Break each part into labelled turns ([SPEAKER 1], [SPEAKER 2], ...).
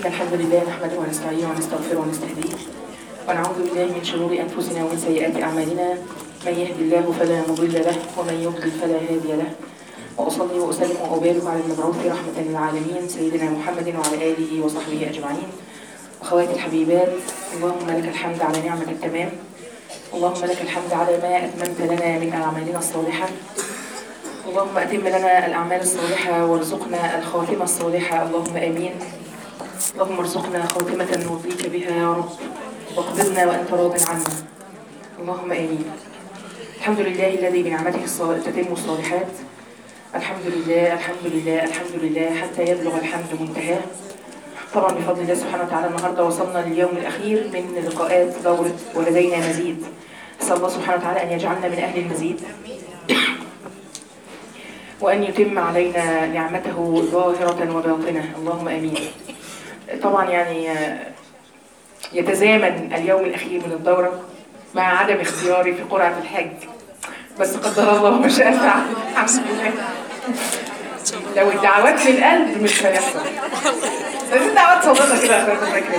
[SPEAKER 1] إن الحمد لله نحمده ونستعينه ونستغفره ونستهديه ونعوذ بالله من شرور أنفسنا ومن سيئات أعمالنا. من يهد الله فلا مضل له ومن يضلل فلا هادي له. وأصلي وأسلم وأبارك على المبعوث رحمة للعالمين سيدنا محمد وعلى آله وصحبه أجمعين. أخواتي الحبيبات، اللهم لك الحمد على نعمة التمام، اللهم لك الحمد على ما أتممت لنا من أعمالنا الصالحة. اللهم أتم لنا الأعمال الصالحة وارزقنا الخاتمة الصالحة، اللهم آمين. اللهم ارزقنا خاتمة نرضيك بها يا رب، واقبضنا وأنت راض عنا، اللهم آمين. الحمد لله الذي بنعمته تتم الصالحات. الحمد لله الحمد لله الحمد لله حتى يبلغ الحمد منتهاه. طبعا بفضل الله سبحانه وتعالى النهارده وصلنا لليوم الأخير من لقاءات دورة ولدينا مزيد. أسأل الله سبحانه وتعالى أن يجعلنا من أهل المزيد وأن يتم علينا نعمته ظاهرة وباطنة، اللهم آمين. طبعا يعني يتزامن اليوم الأخير من الدورة مع عدم اختياري في قرعة الحج، بس قدر الله ما شاء فعل. الحمد لله. لو الدعوات في القلب مش هيحصل، بس الدعوات صادقة كده أخوات الفكرة.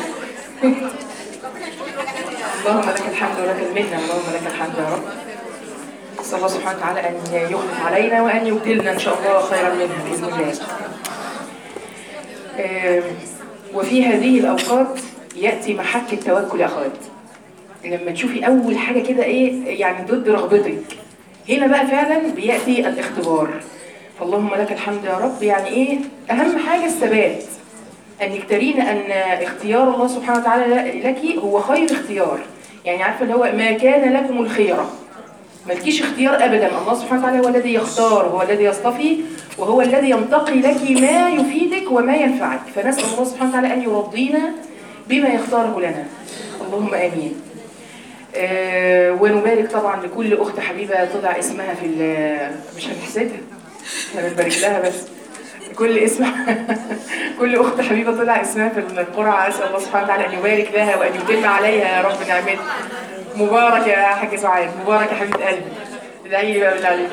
[SPEAKER 1] اللهم لك الحمد ولك المنة، اللهم لك الحمد يا رب. أسأل الله سبحانه وتعالى أن يخلف علينا وأن يبدلنا إن شاء الله خيرا منها بإذن الله. وفي هذه الأوقات يأتي محك التوكل يا أخوات. لما تشوفي أول حاجة كده إيه يعني ضد رغبتك، هنا بقى فعلا بيأتي الاختبار. فاللهم لك الحمد يا رب. يعني إيه أهم حاجة؟ الثبات، أنك ترين أن اختيار الله سبحانه وتعالى لك هو خير اختيار. يعني عارفة اللي هو ما كان لكم الخيرة، مالكيش اختيار أبدا. الله سبحانه وتعالى هو الذي يختار، هو الذي يصطفي، وهو الذي ينتقي لك ما يفيدك وما ينفعك. فنسأل الله سبحانه وتعالى أن يرضينا بما يختاره لنا، اللهم آمين. ونبارك طبعا لكل أخت حبيبة طلع اسمها في مش هنحسدها، هنبارك لها بس كل اسم كل أخت حبيبة طلع اسمها في القرعة. أسأل الله سبحانه وتعالى أن يبارك لها وأن يتم عليها يا رب نعمته. مبارك يا حاج سعاد، مبارك يا حبيبة قلبي. ادعي لي بقى بالله عليك.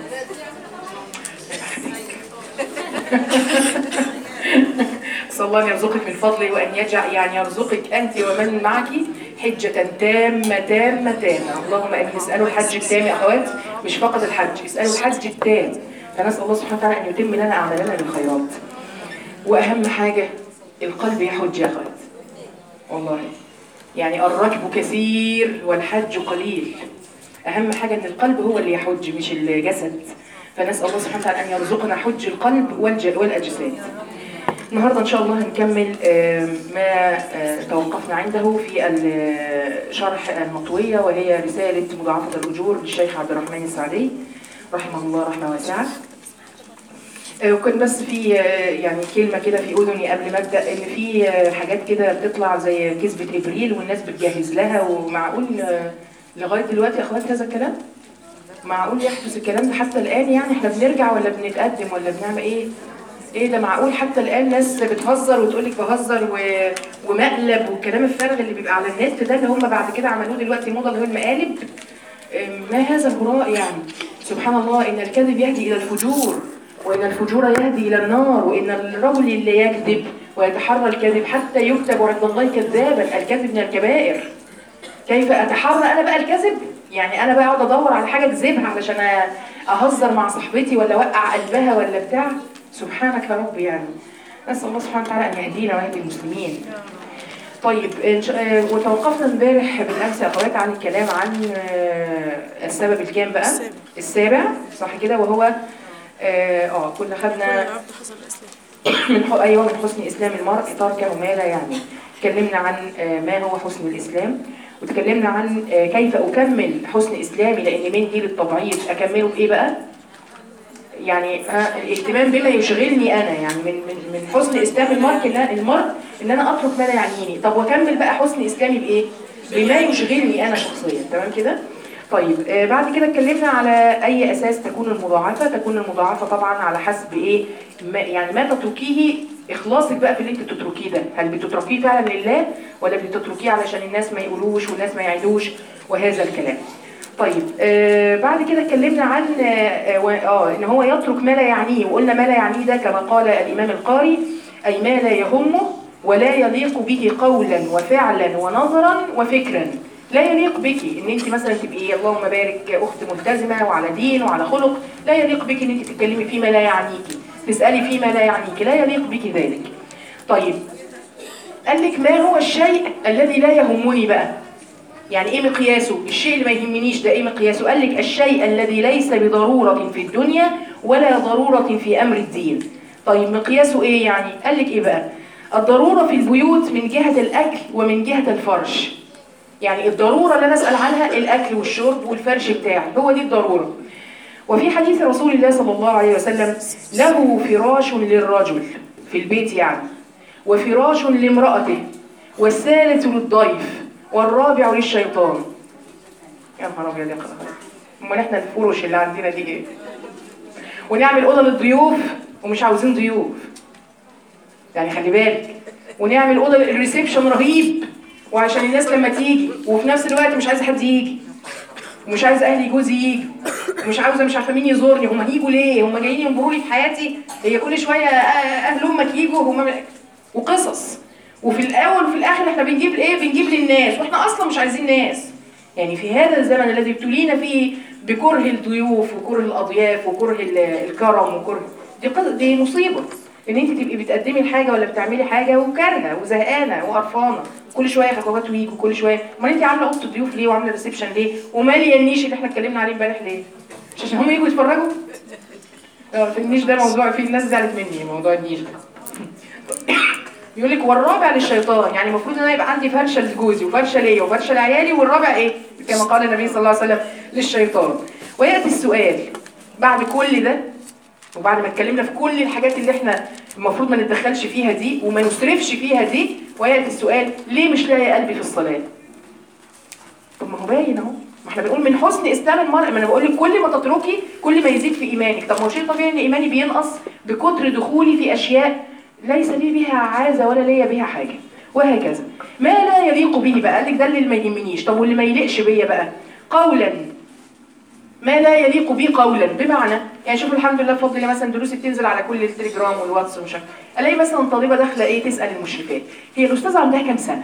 [SPEAKER 1] أسأل الله أن يرزقك من فضله وأن يجعل يعني يرزقك أنت ومن معك حجة تامة تامة تامة، اللهم آمين. اسألوا الحج التام يا أخوات، مش فقط الحج، اسألوا الحج التام. فنسأل الله سبحانه وتعالى أن يتم لنا أعمالنا بالخيرات. وأهم حاجة القلب يحج يا أخوات، والله يعني الركب كثير والحج قليل. أهم حاجة أن القلب هو اللي يحج مش الجسد. فنسأل الله سبحانه وتعالى أن يرزقنا حج القلب والأجساد. النهاردة إن شاء الله هنكمل ما توقفنا عنده في شرح المطوية، وهي رسالة مضاعفة الأجور للشيخ عبد الرحمن السعدي رحمه الله رحمة واسعة. وكان بس في يعني كلمة كده في أذني قبل ما أبدأ، إن في حاجات كده بتطلع زي كذبة إبريل والناس بتجهز لها. ومعقول لغاية دلوقتي يا أخوات هذا الكلام؟ معقول يحدث الكلام ده حتى الآن؟ يعني إحنا بنرجع ولا بنتقدم ولا بنعمل إيه؟ إيه ده معقول حتى الآن ناس بتهزر وتقولك بهزر ومقلب والكلام الفارغ اللي بيبقى على النت ده اللي هم بعد كده عملوه دلوقتي موضة اللي هو المقالب؟ ما هذا الهراء يعني؟ سبحان الله، إن الكذب يهدي إلى الفجور، وإن الفجور يهدي إلى النار، وإن الرجل اللي يكذب ويتحرى الكذب حتى يكتب عند الله كذابا. الكذب من الكبائر. كيف أتحرى أنا بقى الكذب؟ يعني أنا بقى أقعد أدور على حاجة أكذبها علشان أهزر مع صاحبتي ولا أوقع قلبها ولا بتاع؟ سبحانك يا رب. يعني نسأل الله سبحانه وتعالى أن يهدينا ويهدي المسلمين. طيب وتوقفنا امبارح بالأمس يا أخوات عن الكلام عن السبب الكام بقى؟ السابع، صح كده؟ وهو كنا خدنا من حسن إسلام المرء تركه ما لا يعني. اتكلمنا عن ما هو حسن الإسلام، وتكلمنا عن كيف أكمل حسن إسلامي، لأن من دي للتضعيف أكمله بإيه بقى؟ يعني الاهتمام بما يشغلني أنا. يعني من حسن إسلام المرء إن أنا أترك ما لا يعنيني. طب وأكمل بقى حسن إسلامي بإيه؟ بما يشغلني أنا شخصيا. تمام كده؟ طيب بعد كده اتكلمنا على أي أساس تكون المضاعفة. تكون المضاعفة طبعا على حسب إيه؟ يعني ما تتركيه، إخلاصك بقى في اللي أنت بتتركيه ده. هل بتتركيه فعلا لله ولا بتتركيه علشان الناس ما يقولوش والناس ما يعيدوش وهذا الكلام. طيب بعد كده اتكلمنا عن ان هو يترك ما لا يعنيه. وقلنا ما لا يعنيه ده كما قال الإمام القاري أي ما لا يهمه ولا يليق به قولا وفعلا ونظرا وفكرا. لا يليق بك ان انت مثلا تبقي اللهم بارك اخت ملتزمه وعلى دين وعلى خلق، لا يليق بك ان انت تتكلمي فيما لا يعنيكي، تسالي فيما لا يعنيكي، لا يليق بك ذلك. طيب قال لك ما هو الشيء الذي لا يهمني بقى؟ يعني ايه مقياسه؟ الشيء اللي ما يهمنيش ده ايه مقياسه؟ قال لك الشيء الذي ليس بضروره في الدنيا ولا ضروره في امر الدين. طيب مقياسه ايه يعني؟ قال لك ايه بقى؟ الضروره في البيوت من جهه الاكل ومن جهه الفرش. يعني الضرورة اللي أنا أسأل عنها الأكل والشرب والفرش بتاعي، هو دي الضرورة. وفي حديث رسول الله صلى الله عليه وسلم له فراش للرجل في البيت يعني، وفراش لامرأته، والثالث للضيف، والرابع للشيطان. يا نهار أبيض يا قناة، أمال إحنا الفرش اللي عندنا دي إيه؟ ونعمل أوضة للضيوف ومش عاوزين ضيوف، يعني خلي بالك، ونعمل أوضة الريسبشن رهيب وعشان الناس لما تيجي، وفي نفس الوقت مش عايزه حد يجي، ومش عايزه اهلي جوزي يجوا، ومش عاوزه مش عارفه مين يزورني. هم هيجوا ليه؟ هم جايين ينبروا لي في حياتي؟ هي كل شويه اهل امك يجوا هم وقصص. وفي الاول وفي الاخر احنا بنجيب ايه؟ بنجيب للناس واحنا اصلا مش عايزين ناس. يعني في هذا الزمن الذي ابتلينا فيه بكره الضيوف وكره الاضياف وكره الكرم وكره دي مصيبه. ان انت تبقي بتقدمي الحاجه ولا بتعملي حاجه وكارهه وزهقانه وقرفانه، كل شويه خطوات ويجوا كل شويه. امال انت عامله اوضه الضيوف ليه وعامله ريسبشن ليه وماليه النيش اللي احنا اتكلمنا عليه امبارح ليه؟ مش عشان هم يجوا يتفرجوا؟ في النيش ده موضوع، في ناس زعلت مني موضوع النيش ده. يقول لك والرابع للشيطان، يعني المفروض ان انا يبقى عندي فرشه لجوزي وفرشه ليا وفرشه لعيالي، والرابع ايه؟ كما قال النبي صلى الله عليه وسلم للشيطان. وياتي السؤال بعد كل ده، وبعد ما اتكلمنا في كل الحاجات اللي احنا المفروض ما نتدخلش فيها دي وما نسرفش فيها دي، وياتي السؤال ليه مش لاقي قلبي في الصلاه؟ طب ما هو باين اهو، ما احنا بنقول من حسن اسلام المرء، ما انا بقول لك كل ما تتركي كل ما يزيد في ايمانك. طب ما هو شيء طبيعي ان ايماني بينقص بكتر دخولي في اشياء ليس لي بها عازه ولا ليا بها حاجه، وهكذا. ما لا يليق به بقى قال لك ده اللي ما يهمنيش. طب واللي ما يليقش بيا بقى؟ قولا، ما لا يليق بي قولا، بمعنى يعني شوفوا الحمد لله بفضل الله مثلا دروسي بتنزل على كل التليجرام والواتس ومش عارف، الاقي مثلا طالبه داخله ايه تسال المشرفات هي الاستاذه عندها كام سنه؟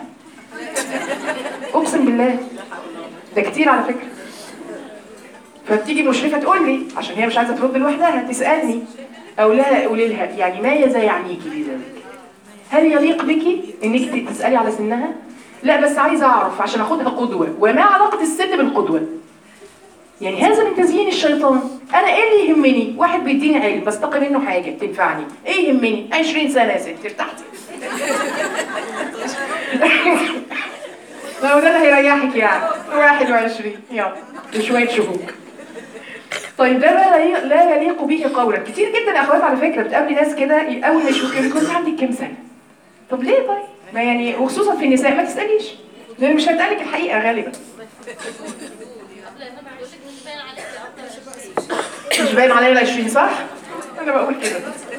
[SPEAKER 1] اقسم بالله ده كتير على فكره. فبتيجي مشرفه تقول لي عشان هي مش عايزه ترد لوحدها تسالني، او لا اقول لها يعني ماذا يعنيكي بذلك؟ هل يليق بك انك تسالي على سنها؟ لا بس عايزه اعرف عشان اخدها قدوه. وما علاقه السن بالقدوه؟ يعني هذا من تزيين الشيطان. انا ايه اللي يهمني؟ واحد بيديني علم بستقي منه حاجه تنفعني، ايه يهمني؟ 20 سنه يا ستي ارتحتي. لو ده اللي هيريحك يعني 21 يلا بشويه شهوك. طيب ده لا يليق به قولا. كتير جدا يا اخوات على فكره بتقابلي ناس كده اول ما يشوفوك كنت عندك كام سنه؟ طب ليه طيب؟ ما يعني وخصوصا في النساء ما تساليش لان مش هتقالك الحقيقه غالبا. مش باين عليا ال 20 صح؟ انا بقول كده.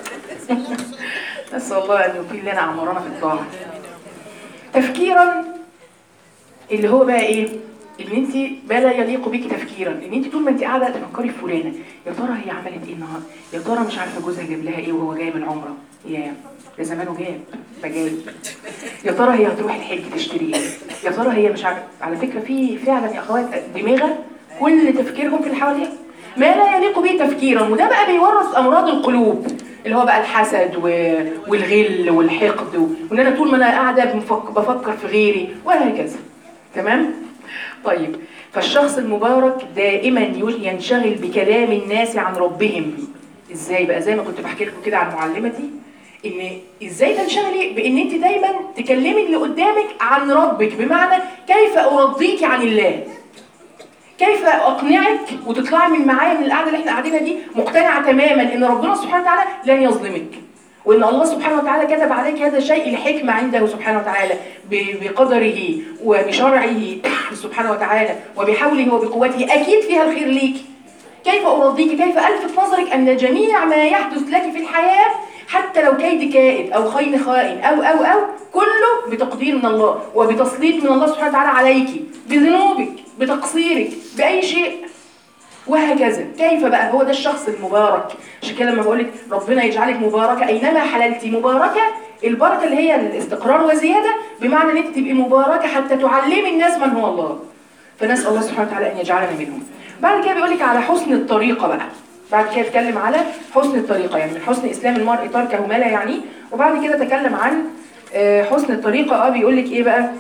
[SPEAKER 1] نسال الله ان يطيل لنا اعمارنا في الطاعه. تفكيرا اللي هو بقى ايه؟ ان انت ما لا يليق بيكي تفكيرا، ان انت طول ما انت قاعده تفكري في فلانه، يا ترى هي عملت ايه النهارده؟ يا ترى مش عارفه جوزها جاب لها ايه وهو جاي من عمره؟ يا ده زمانه جاب فجاي. يا ترى هي هتروح الحج تشتري ايه؟ يا ترى هي مش عارفه. على فكره في فعلا يا اخوات دماغه كل تفكيرهم في اللي حواليها. ما لا يليق به تفكيرا، وده بقى بيورث امراض القلوب اللي هو بقى الحسد والغل والحقد، وان انا طول ما انا قاعده بفكر في غيري وهكذا. تمام؟ طيب فالشخص المبارك دائما ينشغل بكلام الناس عن ربهم. ازاي بقى؟ زي ما كنت بحكي لكم كده عن معلمتي، ان ازاي تنشغلي بان انت دايما تكلمي اللي قدامك عن ربك، بمعنى كيف ارضيك عن الله، كيف اقنعك وتطلعي من معايا من القعده اللي احنا قاعدينها دي مقتنعه تماما ان ربنا سبحانه وتعالى لن يظلمك، وان الله سبحانه وتعالى كتب عليك هذا الشيء لحكمه عنده سبحانه وتعالى بقدره وبشرعه سبحانه وتعالى وبحوله وبقوته، اكيد فيها الخير ليك. كيف ارضيك؟ كيف الفت نظرك ان جميع ما يحدث لك في الحياه حتى لو كيد كائد او خين خائن او كله بتقدير من الله وبتسليط من الله سبحانه وتعالى عليك، بذنوبك بتقصيرك باي شيء وهكذا. كيف بقى؟ هو ده الشخص المبارك. عشان كده لما بقول لك ربنا يجعلك مباركه اينما حللتي، مباركه البركة اللي هي الاستقرار وزيادة، بمعنى ان انت تبقي مباركة حتى تعلمي الناس من هو الله. فنسأل الله سبحانه وتعالى ان يجعلنا منهم. بعد كده بيقول لك على حسن الطريقة بقى. بعد كده اتكلم على حسن الطريقة، يعني من حسن اسلام المرء تركه ما لا يعنيه. وبعد كده تكلم عن حسن الطريقة. بيقول لك ايه بقى؟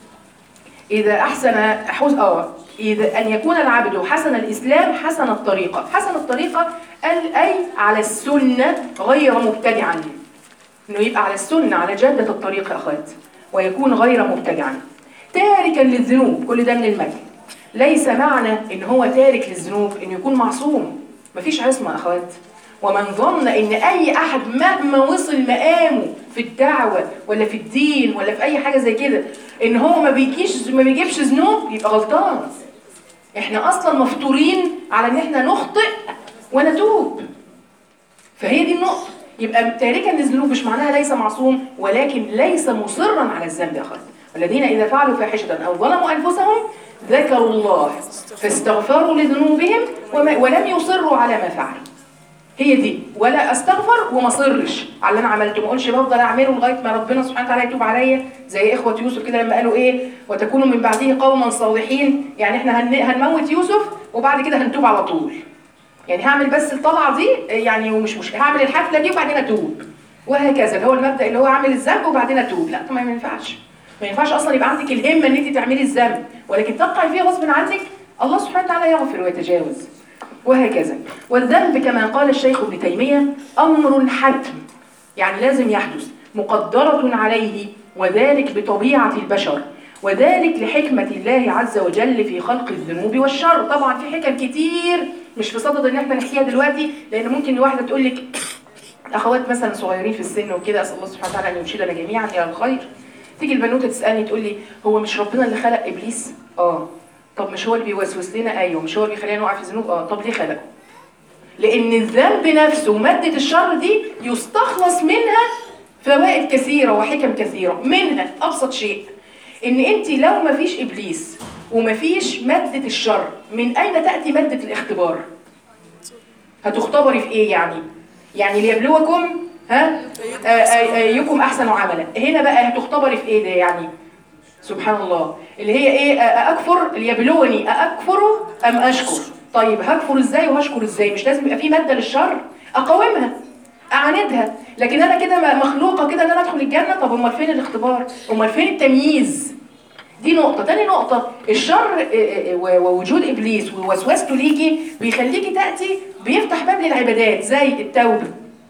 [SPEAKER 1] إذا أحسن إذا أن يكون العبد حسن الإسلام حسن الطريقة. حسن الطريقة أي على السنة غير مبتدعا، إنه يبقى على السنة على جادة الطريق يا أخوات، ويكون غير مبتدعا تاركا للذنوب. كل ده من المجد. ليس معنى إن هو تارك للذنوب إنه يكون معصوم. مفيش عصمة يا أخوات. ومن ظن إن أي أحد مهما وصل مقامه في الدعوة ولا في الدين ولا في أي حاجة زي كده إن هو ما بيجيبش ذنوب، يبقى غلطان. إحنا أصلا مفطورين على إن إحنا نخطئ ونتوب. فهي دي النقطة. يبقى تاركا للذنوب مش معناها ليس معصوم، ولكن ليس مصرا على الذنب يا أخوات. والذين إذا فعلوا فاحشة أو ظلموا أنفسهم ذكروا الله فاستغفروا لذنوبهم ولم يصروا على ما فعلوا. هي دي. ولا استغفر وما صرش على اللي انا عملته، ما اقولش بفضل اعمله لغايه ما ربنا سبحانه وتعالى يتوب عليا، زي اخوه يوسف كده لما قالوا ايه وتكونوا من بعده قوما صالحين. يعني احنا هنموت يوسف وبعد كده هنتوب على طول. يعني هعمل بس الطلعه دي يعني، ومش هعمل الحفله دي وبعدين اتوب، وهكذا اللي هو المبدا اللي هو اعمل الذنب وبعدين اتوب. لا طبعا ما ينفعش. ما ينفعش اصلا يبقى عندك الهمه ان انت تعملي الذنب ولكن تقعي فيه غصب عنك، الله سبحانه وتعالى يغفر ويتجاوز، وهكذا. والذنب كما قال الشيخ ابن تيمية أمر حتم، يعني لازم يحدث، مقدرة عليه، وذلك بطبيعة البشر، وذلك لحكمة الله عز وجل في خلق الذنوب والشر. طبعا في حكم كتير مش في صدد ان احنا نحكيها دلوقتي، لان ممكن واحدة تقول لك اخوات مثلا صغيرين في السن وكده، اسال الله سبحانه وتعالى ان يرشدنا جميعا الى الخير، تيجي البنوته تسالني تقول لي هو مش ربنا اللي خلق ابليس؟ طب مش هو اللي بيوسوس لنا؟ ايوه. مش هو اللي بيخلينا نقع في الذنوب؟ طب ليه خلقه؟ لان الذنب نفسه وماده الشر دي يستخلص منها فوائد كثيره وحكم كثيره. منها ابسط شيء ان انت لو ما فيش ابليس وما فيش ماده الشر، من اين تاتي ماده الاختبار؟ هتختبري في ايه يعني ليبلوكم ايكم احسن عملا. هنا بقى هتختبري في ايه ده يعني؟ سبحان الله. اللي هي ايه؟ اكفر ليبلوني اكفر ام اشكر. طيب هكفر ازاي وهشكر ازاي؟ مش لازم يبقى في ماده للشر اقاومها اعاندها؟ لكن انا كده مخلوقه كده ان انا ادخل الجنه. طب امال فين الاختبار؟ امال فين التمييز؟ دي نقطه. تاني نقطه، الشر ووجود ابليس ووسوسته ليكي بيخليكي تاتي، بيفتح باب للعبادات زي التوبه،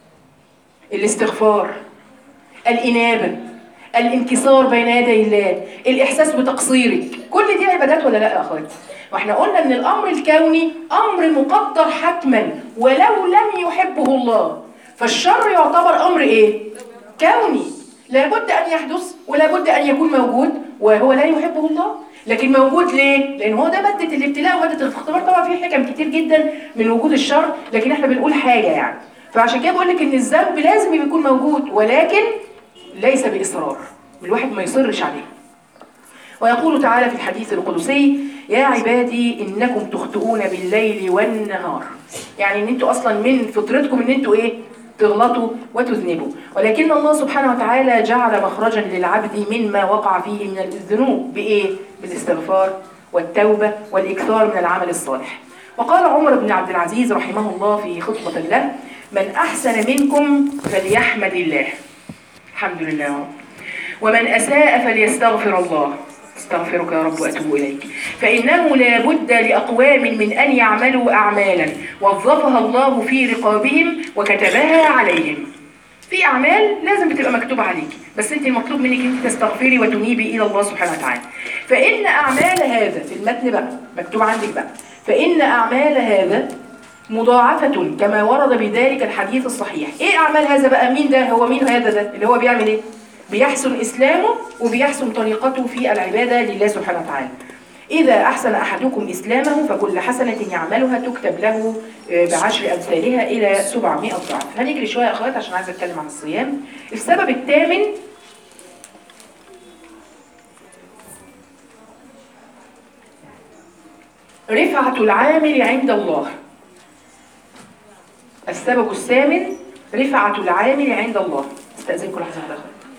[SPEAKER 1] الاستغفار، الانابه، الانكسار بين يدي الله، الإحساس بتقصيرك. كل دي عبادات ولا لا يا أخواتي؟ واحنا قلنا ان الأمر الكوني أمر مقدر حتما ولو لم يحبه الله. فالشر يعتبر أمر إيه؟ كوني، لابد أن يحدث ولابد أن يكون موجود، وهو لا يحبه الله. لكن موجود ليه؟ لأن هو ده مادة الابتلاء ومادة الاختبار. طبعا في حكم كتير جدا من وجود الشر، لكن احنا بنقول حاجة يعني. فعشان كده بقول لك ان الذنب لازم يكون موجود، ولكن ليس بإصرار، الواحد ما يصرش عليه. ويقول تعالى في الحديث القدسي: يا عبادي إنكم تخطئون بالليل والنهار. يعني إن أنتوا أصلا من فطرتكم إن أنتوا إيه؟ تغلطوا وتذنبوا، ولكن الله سبحانه وتعالى جعل مخرجا للعبد مما وقع فيه من الذنوب بإيه؟ بالاستغفار والتوبة والإكثار من العمل الصالح. وقال عمر بن عبد العزيز رحمه الله في خطبة له: من أحسن منكم فليحمد الله، الحمد لله، ومن أساء فليستغفر الله، استغفرك يا رب وأتوب إليك، فإنه لا بد لأقوام من أن يعملوا أعمالا وظفها الله في رقابهم وكتبها عليهم. في أعمال لازم بتبقى مكتوبة عليك، بس أنت المطلوب منك أنت تستغفري وتنيبي إلى الله سبحانه وتعالى. فإن أعمال هذا في المتن بقى مكتوب عندك بقى: فإن أعمال هذا مضاعفة كما ورد بذلك الحديث الصحيح. إيه أعمال هذا بقى؟ مين ده؟ هو مين هذا ده؟ اللي هو بيعمل إيه؟ بيحسن إسلامه وبيحسن طريقته في العبادة لله سبحانه وتعالى. إذا أحسن أحدكم إسلامه فكل حسنة يعملها تكتب له ب10 أمثالها إلى 700 ضعف. هنجري شوية يا أخوات عشان عايزة أتكلم عن الصيام. السبب الثامن: رفعة العامل عند الله. السبب الثامن: رفعة العامل عند الله. استأذنكم لحظة يا أخوات.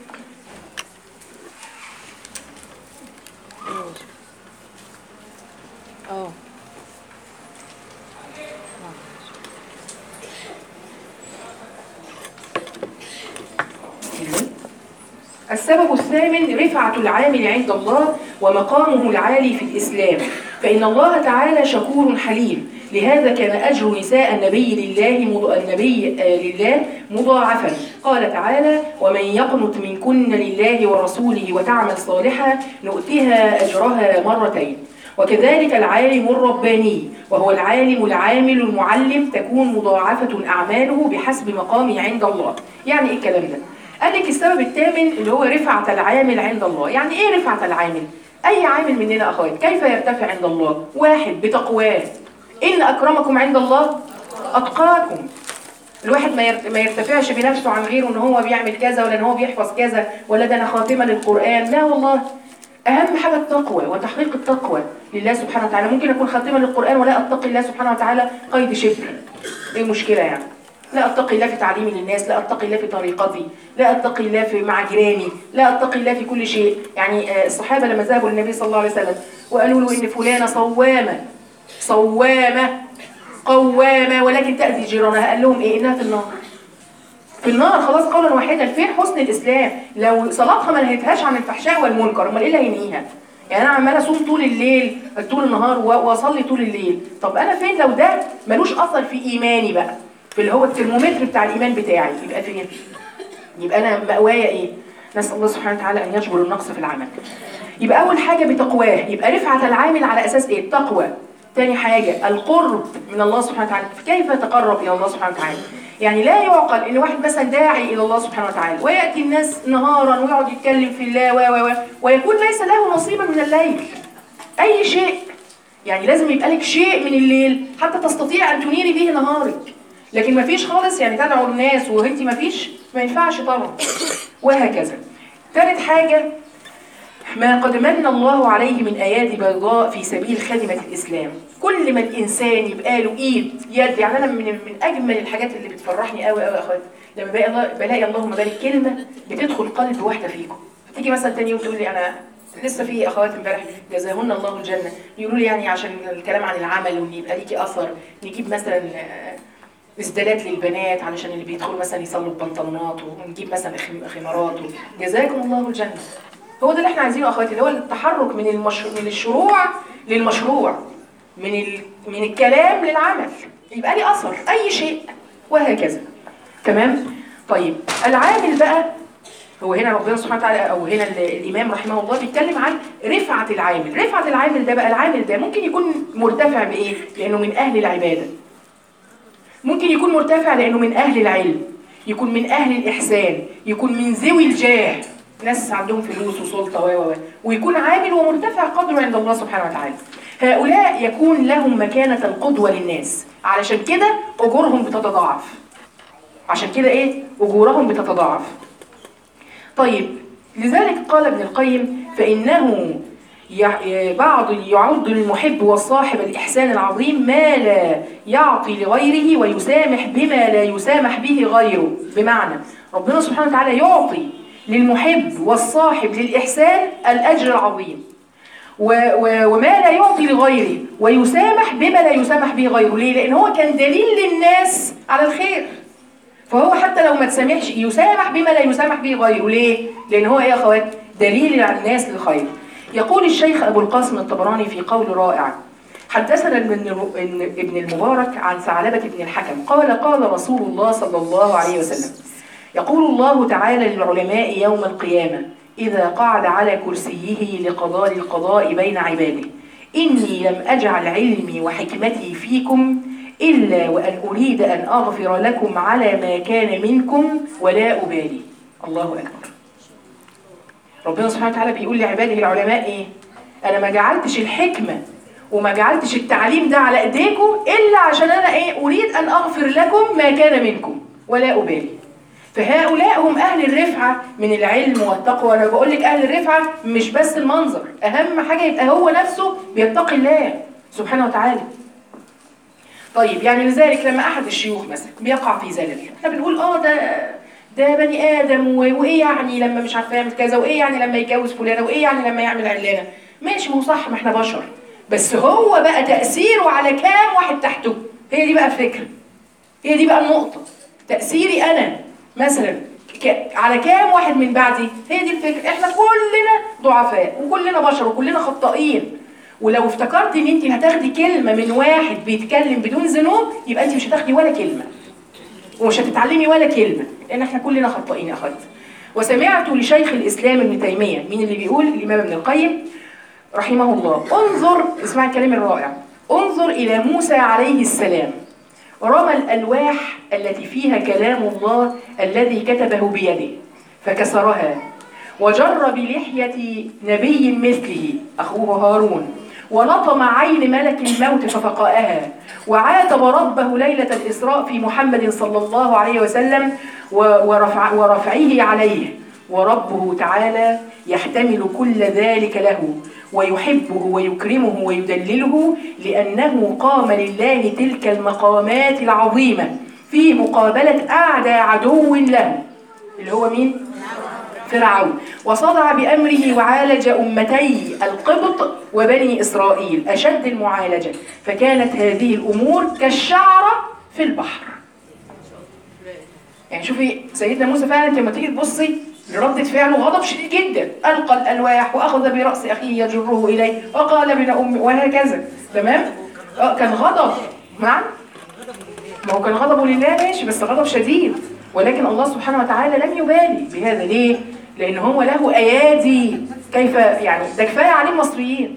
[SPEAKER 1] السبب الثامن رفعة العامل عند الله ومقامه العالي في الإسلام، فإن الله تعالى شكور حليم، لهذا كان أجر نساء النبي لله مضاعفا. قال تعالى: ومن يقنت منكن لله ورسوله وتعمل صالحا نؤتها أجرها مرتين. وكذلك العالم الرباني وهو العالم العامل المعلم تكون مضاعفة أعماله بحسب مقامه عند الله. يعني إيه الكلام ده؟ قال لك السبب الثامن اللي هو رفعة العامل عند الله. يعني ايه رفعة العامل؟ اي عامل مننا اخوات كيف يرتفع عند الله؟ واحد بتقواه. ان اكرمكم عند الله اتقاكم. الواحد ما يرتفعش بنفسه عن غيره ان هو بيعمل كذا ولا ان هو بيحفظ كذا ولا ده انا خاتمة للقرآن، لا والله. اهم حاجة التقوى وتحقيق التقوى لله سبحانه وتعالى. ممكن اكون خاتمة للقرآن ولا اتقي الله سبحانه وتعالى قيد شبر. ايه المشكلة يعني؟ لا أتقي الله في تعليمي للناس، لا أتقي الله في طريقتي، لا أتقي الله في مع جيراني، لا أتقي الله في كل شيء. يعني الصحابة لما ذهبوا للنبي صلى الله عليه وسلم وقالوا له إن فلانة صوامة قوامة ولكن تأذي جيرانها، قال لهم إيه؟ إنها في النار. في النار خلاص قولا واحدا. فين حسن الإسلام؟ لو صلاتها ما نهيتهاش عن الفحشاء والمنكر، أمال إيه اللي هينهيها؟ يعني أنا عمالة أصوم طول الليل طول النهار وأصلي طول الليل، طب أنا فين لو ده ملوش أثر في إيماني بقى؟ في اللي هو الترمومتر بتاع الإيمان بتاعي، يبقى فين؟ يبقى أنا مأوايا إيه؟ نسأل الله سبحانه وتعالى أن يجبر النقص في العمل. يبقى أول حاجة بتقواه، يبقى رفعة العامل على أساس إيه؟ التقوى. تاني حاجة القرب من الله سبحانه وتعالى. كيف يتقرب إلى الله سبحانه وتعالى؟ يعني لا يعقل إن واحد مثلا داعي إلى الله سبحانه وتعالى ويأتي الناس نهارا ويقعد يتكلم في الله ويكون ليس له نصيبا من الليل أي شيء. يعني لازم يبقى لك شيء من الليل حتى تستطيع أن تنيري به نهارك، لكن ما فيش خالص. يعني تدعو الناس وانت ما فيش، ما ينفعش طبعا. وهكذا. ثالث حاجة ما قد من الله عليه من آيات بيضاء في سبيل خدمة الإسلام. كل ما الإنسان يبقى له إيد يد. يعني أنا من أجمل الحاجات اللي بتفرحني قوي قوي يا أخواتي لما بلاقي اللهم بارك كلمة بتدخل قلب واحدة فيكم. تيجي مثلا تاني يوم تقول لي أنا لسه في أخوات امبارح جزاهن الله الجنة يقولوا لي يعني عشان الكلام عن العمل وإن يبقى ليكي أثر نجيب مثلا إسدالات للبنات علشان اللي بيدخلوا مثلا يصلوا ببنطلونات، ونجيب مثلا خمارات. جزاكم الله الجنة. هو ده اللي احنا عايزينه يا اخواتي، اللي هو التحرك من الشروع للمشروع، من الكلام للعمل، يبقى لي اثر اي شيء وهكذا. تمام؟ طيب العامل بقى هو هنا ربنا سبحانه وتعالى او هنا الامام رحمه الله بيتكلم عن رفعة العامل. رفعة العامل ده بقى، العامل ده ممكن يكون مرتفع بايه؟ لانه من اهل العبادة. ممكن يكون مرتفع لانه من اهل العلم، يكون من اهل الاحسان، يكون من ذوي الجاه، ناس عندهم فلوس وسلطة ويكون عامل ومرتفع قدره عند الله سبحانه وتعالى. هؤلاء يكون لهم مكانة القدوة للناس، علشان كده أجورهم بتتضاعف. عشان كده إيه؟ أجورهم بتتضاعف. طيب لذلك قال ابن القيم فإنه بعض يعد المحب والصاحب الإحسان العظيم ما لا يعطي لغيره ويسامح بما لا يسامح به غيره. بمعنى ربنا سبحانه وتعالى يعطي للمحب والصاحب للإحسان الأجر العظيم وما لا يعطي لغيره ويسامح بما لا يسامح به غيره. ليه؟ لأن هو كان دليل للناس على الخير، فهو حتى لو ما تسامحش يسامح بما لا يسامح به غيره. ليه؟ لأن هو إيه يا أخوات؟ دليل على الناس للخير. يقول الشيخ أبو القاسم الطبراني في قول رائع: حدثنا ابن المبارك عن ثعلبة بن الحكم قال رسول الله صلى الله عليه وسلم: يقول الله تعالى للعلماء يوم القيامة إذا قعد على كرسيه لقضاء القضاء بين عباده: إني لم أجعل علمي وحكمتي فيكم إلا وأن أريد أن أغفر لكم على ما كان منكم ولا أبالي. الله أكبر. ربنا سبحانه وتعالى بيقول لعباده العلماء إيه؟ أنا ما جعلتش الحكمة وما جعلتش التعليم ده على إيديكم إلا عشان أنا إيه؟ أريد أن أغفر لكم ما كان منكم ولا أبالي. فهؤلاء هم أهل الرفعة من العلم والتقوى. أنا بقول لك أهل الرفعة مش بس المنظر، أهم حاجة يبقى هو نفسه بيتقي الله سبحانه وتعالى. طيب يعني لذلك لما أحد الشيوخ مثلا بيقع في زلل احنا بنقول ده بني آدم وإيه يعني لما مش عارف يعمل كذا، وإيه يعني لما يتجوز فلانة، وإيه يعني لما يعمل علانة. ماشي، ما هو صح، ما احنا بشر. بس هو بقى تأثيره على كام واحد تحته، هي دي بقى الفكرة، هي دي بقى النقطة. تأثيري أنا مثلا على كام واحد من بعدي، هي دي الفكرة. احنا كلنا ضعفاء وكلنا بشر وكلنا خطائين، ولو افتكرتي ان انت هتاخدي كلمة من واحد بيتكلم بدون ذنوب يبقى انت مش هتاخدي ولا كلمة ومش هتتعلمي ولا كلمة، لان احنا كلنا خطائين يا اخواتي. وسمعت لشيخ الاسلام ابن تيمية، مين اللي بيقول؟ الامام ابن القيم رحمه الله. انظر، اسمع الكلام الرائع، انظر الى موسى عليه السلام، رمى الألواح التي فيها كلام الله الذي كتبه بيده فكسرها، وجر بلحية نبي مثله أخوه هارون، ولطم عين ملك الموت ففقأها، وعاتب ربه ليلة الإسراء في محمد صلى الله عليه وسلم ورفعه عليه، وربه تعالى يحتمل كل ذلك له ويحبه ويكرمه ويدلله، لأنه قام لله تلك المقامات العظيمة في مقابلة أعدى عدو له اللي هو مين؟ فرعون، وصدع بأمره وعالج أمتي القبط وبني إسرائيل أشد المعالجة، فكانت هذه الأمور كالشعرة في البحر. يعني شوفي سيدنا موسى فعلا انت لما تيجي تبصي لردة فعله غضب شديد جدا، ألقى الألواح وأخذ برأس أخيه يجره إليه وقال ابن أمي وهكذا، تمام؟ كان غضب، نعم؟ ما هو كان غضبه لله ماشي، بس غضب شديد، ولكن الله سبحانه وتعالى لم يبالي بهذا. ليه؟ لأن هو له أيادي، كيف يعني؟ ده كفاية عليه المصريين.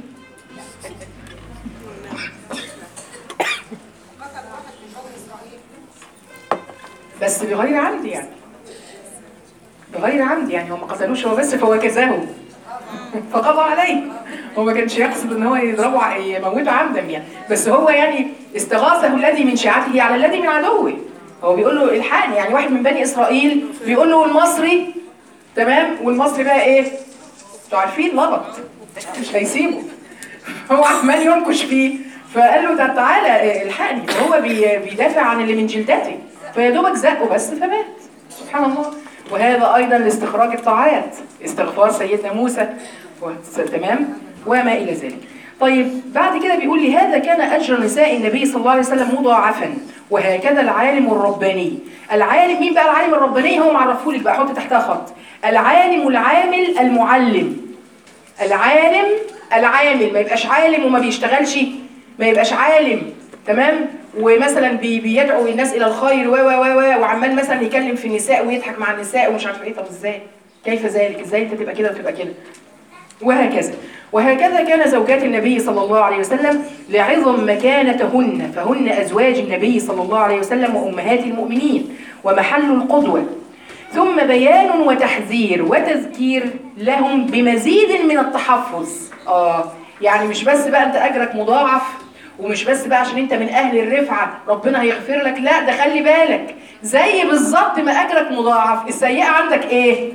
[SPEAKER 1] بس بغير عمد يعني، بغير عمد يعني، هو ما قتلوش هو بس، فهو كزاه فقضى عليه، هو ما كانش يقصد ان هو يضربه يموته عمدا يعني، بس هو يعني استغاثه الذي من شيعته على الذي من عدوه. هو بيقول له الحقني، يعني واحد من بني اسرائيل بيقول له المصري، تمام؟ والمصري بقى ايه؟ انتوا عارفين لبط مش هيسيبه، هو عمال ينكش فيه، فقال له ده تعالى الحقني، وهو بيدافع عن اللي من جلدته، فيا دوبك زقه بس فمات. سبحان الله. وهذا ايضا لاستخراج الطاعات، استغفار سيدنا موسى، تمام؟ وما الى ذلك. طيب بعد كده بيقول لي هذا كان اجر نساء النبي صلى الله عليه وسلم مضاعفا، وهكذا العالم الرباني. العالم مين بقى العالم الرباني؟ هو معرفه لك بقى، حط تحتها خط. العالم العامل المعلم. العالم العامل، ما يبقاش عالم وما بيشتغلش، ما يبقاش عالم تمام ومثلا بيدعو الناس الى الخير وعمال مثلا يكلم في النساء ويضحك مع النساء ومش عارف ايه. طب ازاي؟ كيف ذلك؟ ازاي انت تبقى كده وتبقى كده؟ وهكذا كان زوجات النبي صلى الله عليه وسلم لعظم مكانتهن، فهن أزواج النبي صلى الله عليه وسلم وأمهات المؤمنين ومحل القدوة. ثم بيان وتحذير وتذكير لهم بمزيد من التحفظ. يعني مش بس بقى انت أجرك مضاعف، ومش بس بقى عشان انت من أهل الرفعة ربنا هيغفر لك، لا ده خلي بالك زي بالظبط ما أجرك مضاعف السيئة عندك ايه؟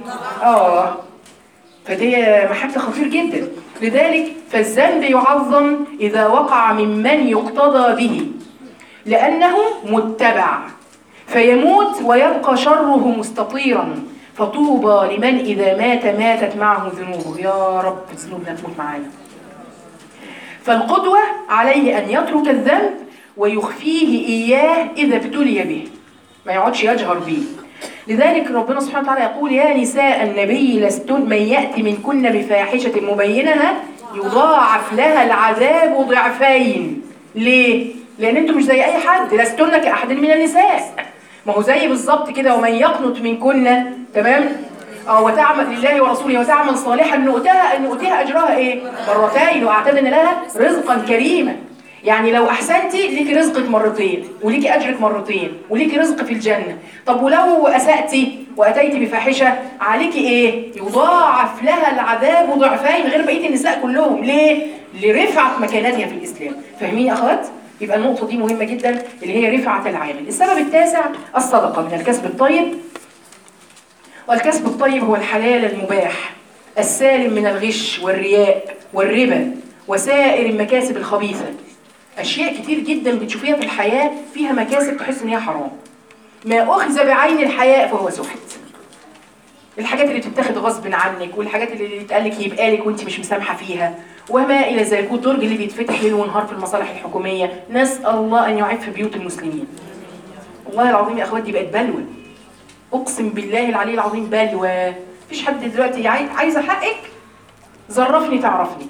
[SPEAKER 1] فدي محك خطير جدا. لذلك فالذنب يعظم إذا وقع ممن يقتضى به، لأنه متبع فيموت ويبقى شره مستطيرا، فطوبى لمن إذا ماتت معه ذنوبه. يا رب ذنوبنا تموت معانا. فالقدوة عليه أن يترك الذنب ويخفيه إياه إذا ابتلي به، ما يقعدش يجهر به. لذلك ربنا سبحانه وتعالى يقول يا نساء النبي لستن من يأتي منكن بفاحشة مبينة يضاعف لها العذاب ضعفين. ليه؟ لأن انتم مش زي أي حد، لستن كأحد من النساء. ما هو زي بالظبط كده ومن يقنط منكن، تمام؟ وتعمل لله ورسوله وتعمل صالحا نؤتيها أجرها إيه؟ مرتين وأعتدنا لها رزقا كريما. يعني لو أحسنتي ليكي رزقك مرتين وليكي أجرك مرتين وليكي رزق في الجنة. طب ولو أسأتي وأتيتي بفاحشة عليكي إيه؟ يضاعف لها العذاب ضعفين غير بقية النساء كلهم. ليه؟ لرفعة مكانتها في الإسلام. فاهمين يا أخوات؟ يبقى النقطة دي مهمة جدا اللي هي رفعة العامل. السبب التاسع الصدقة من الكسب الطيب. والكسب الطيب هو الحلال المباح السالم من الغش والرياء والربا وسائر المكاسب الخبيثة. أشياء كتير جدا بتشوفيها في الحياة فيها مكاسب تحس إن هي حرام. ما أخذ بعين الحياء فهو سحت. الحاجات اللي بتتاخد غصب عنك والحاجات اللي يتقالك يبقى لك وانت مش مسامحة فيها وما إلى ذلك، والدرج اللي بيتفتح ليل ونهار في المصالح الحكومية. نسأل الله أن يعف بيوت المسلمين. والله العظيم يا أخوات دي بقت بلوى، أقسم بالله العلي العظيم بلوى. مفيش حد دلوقتي عايزة حقك زرفني تعرفني.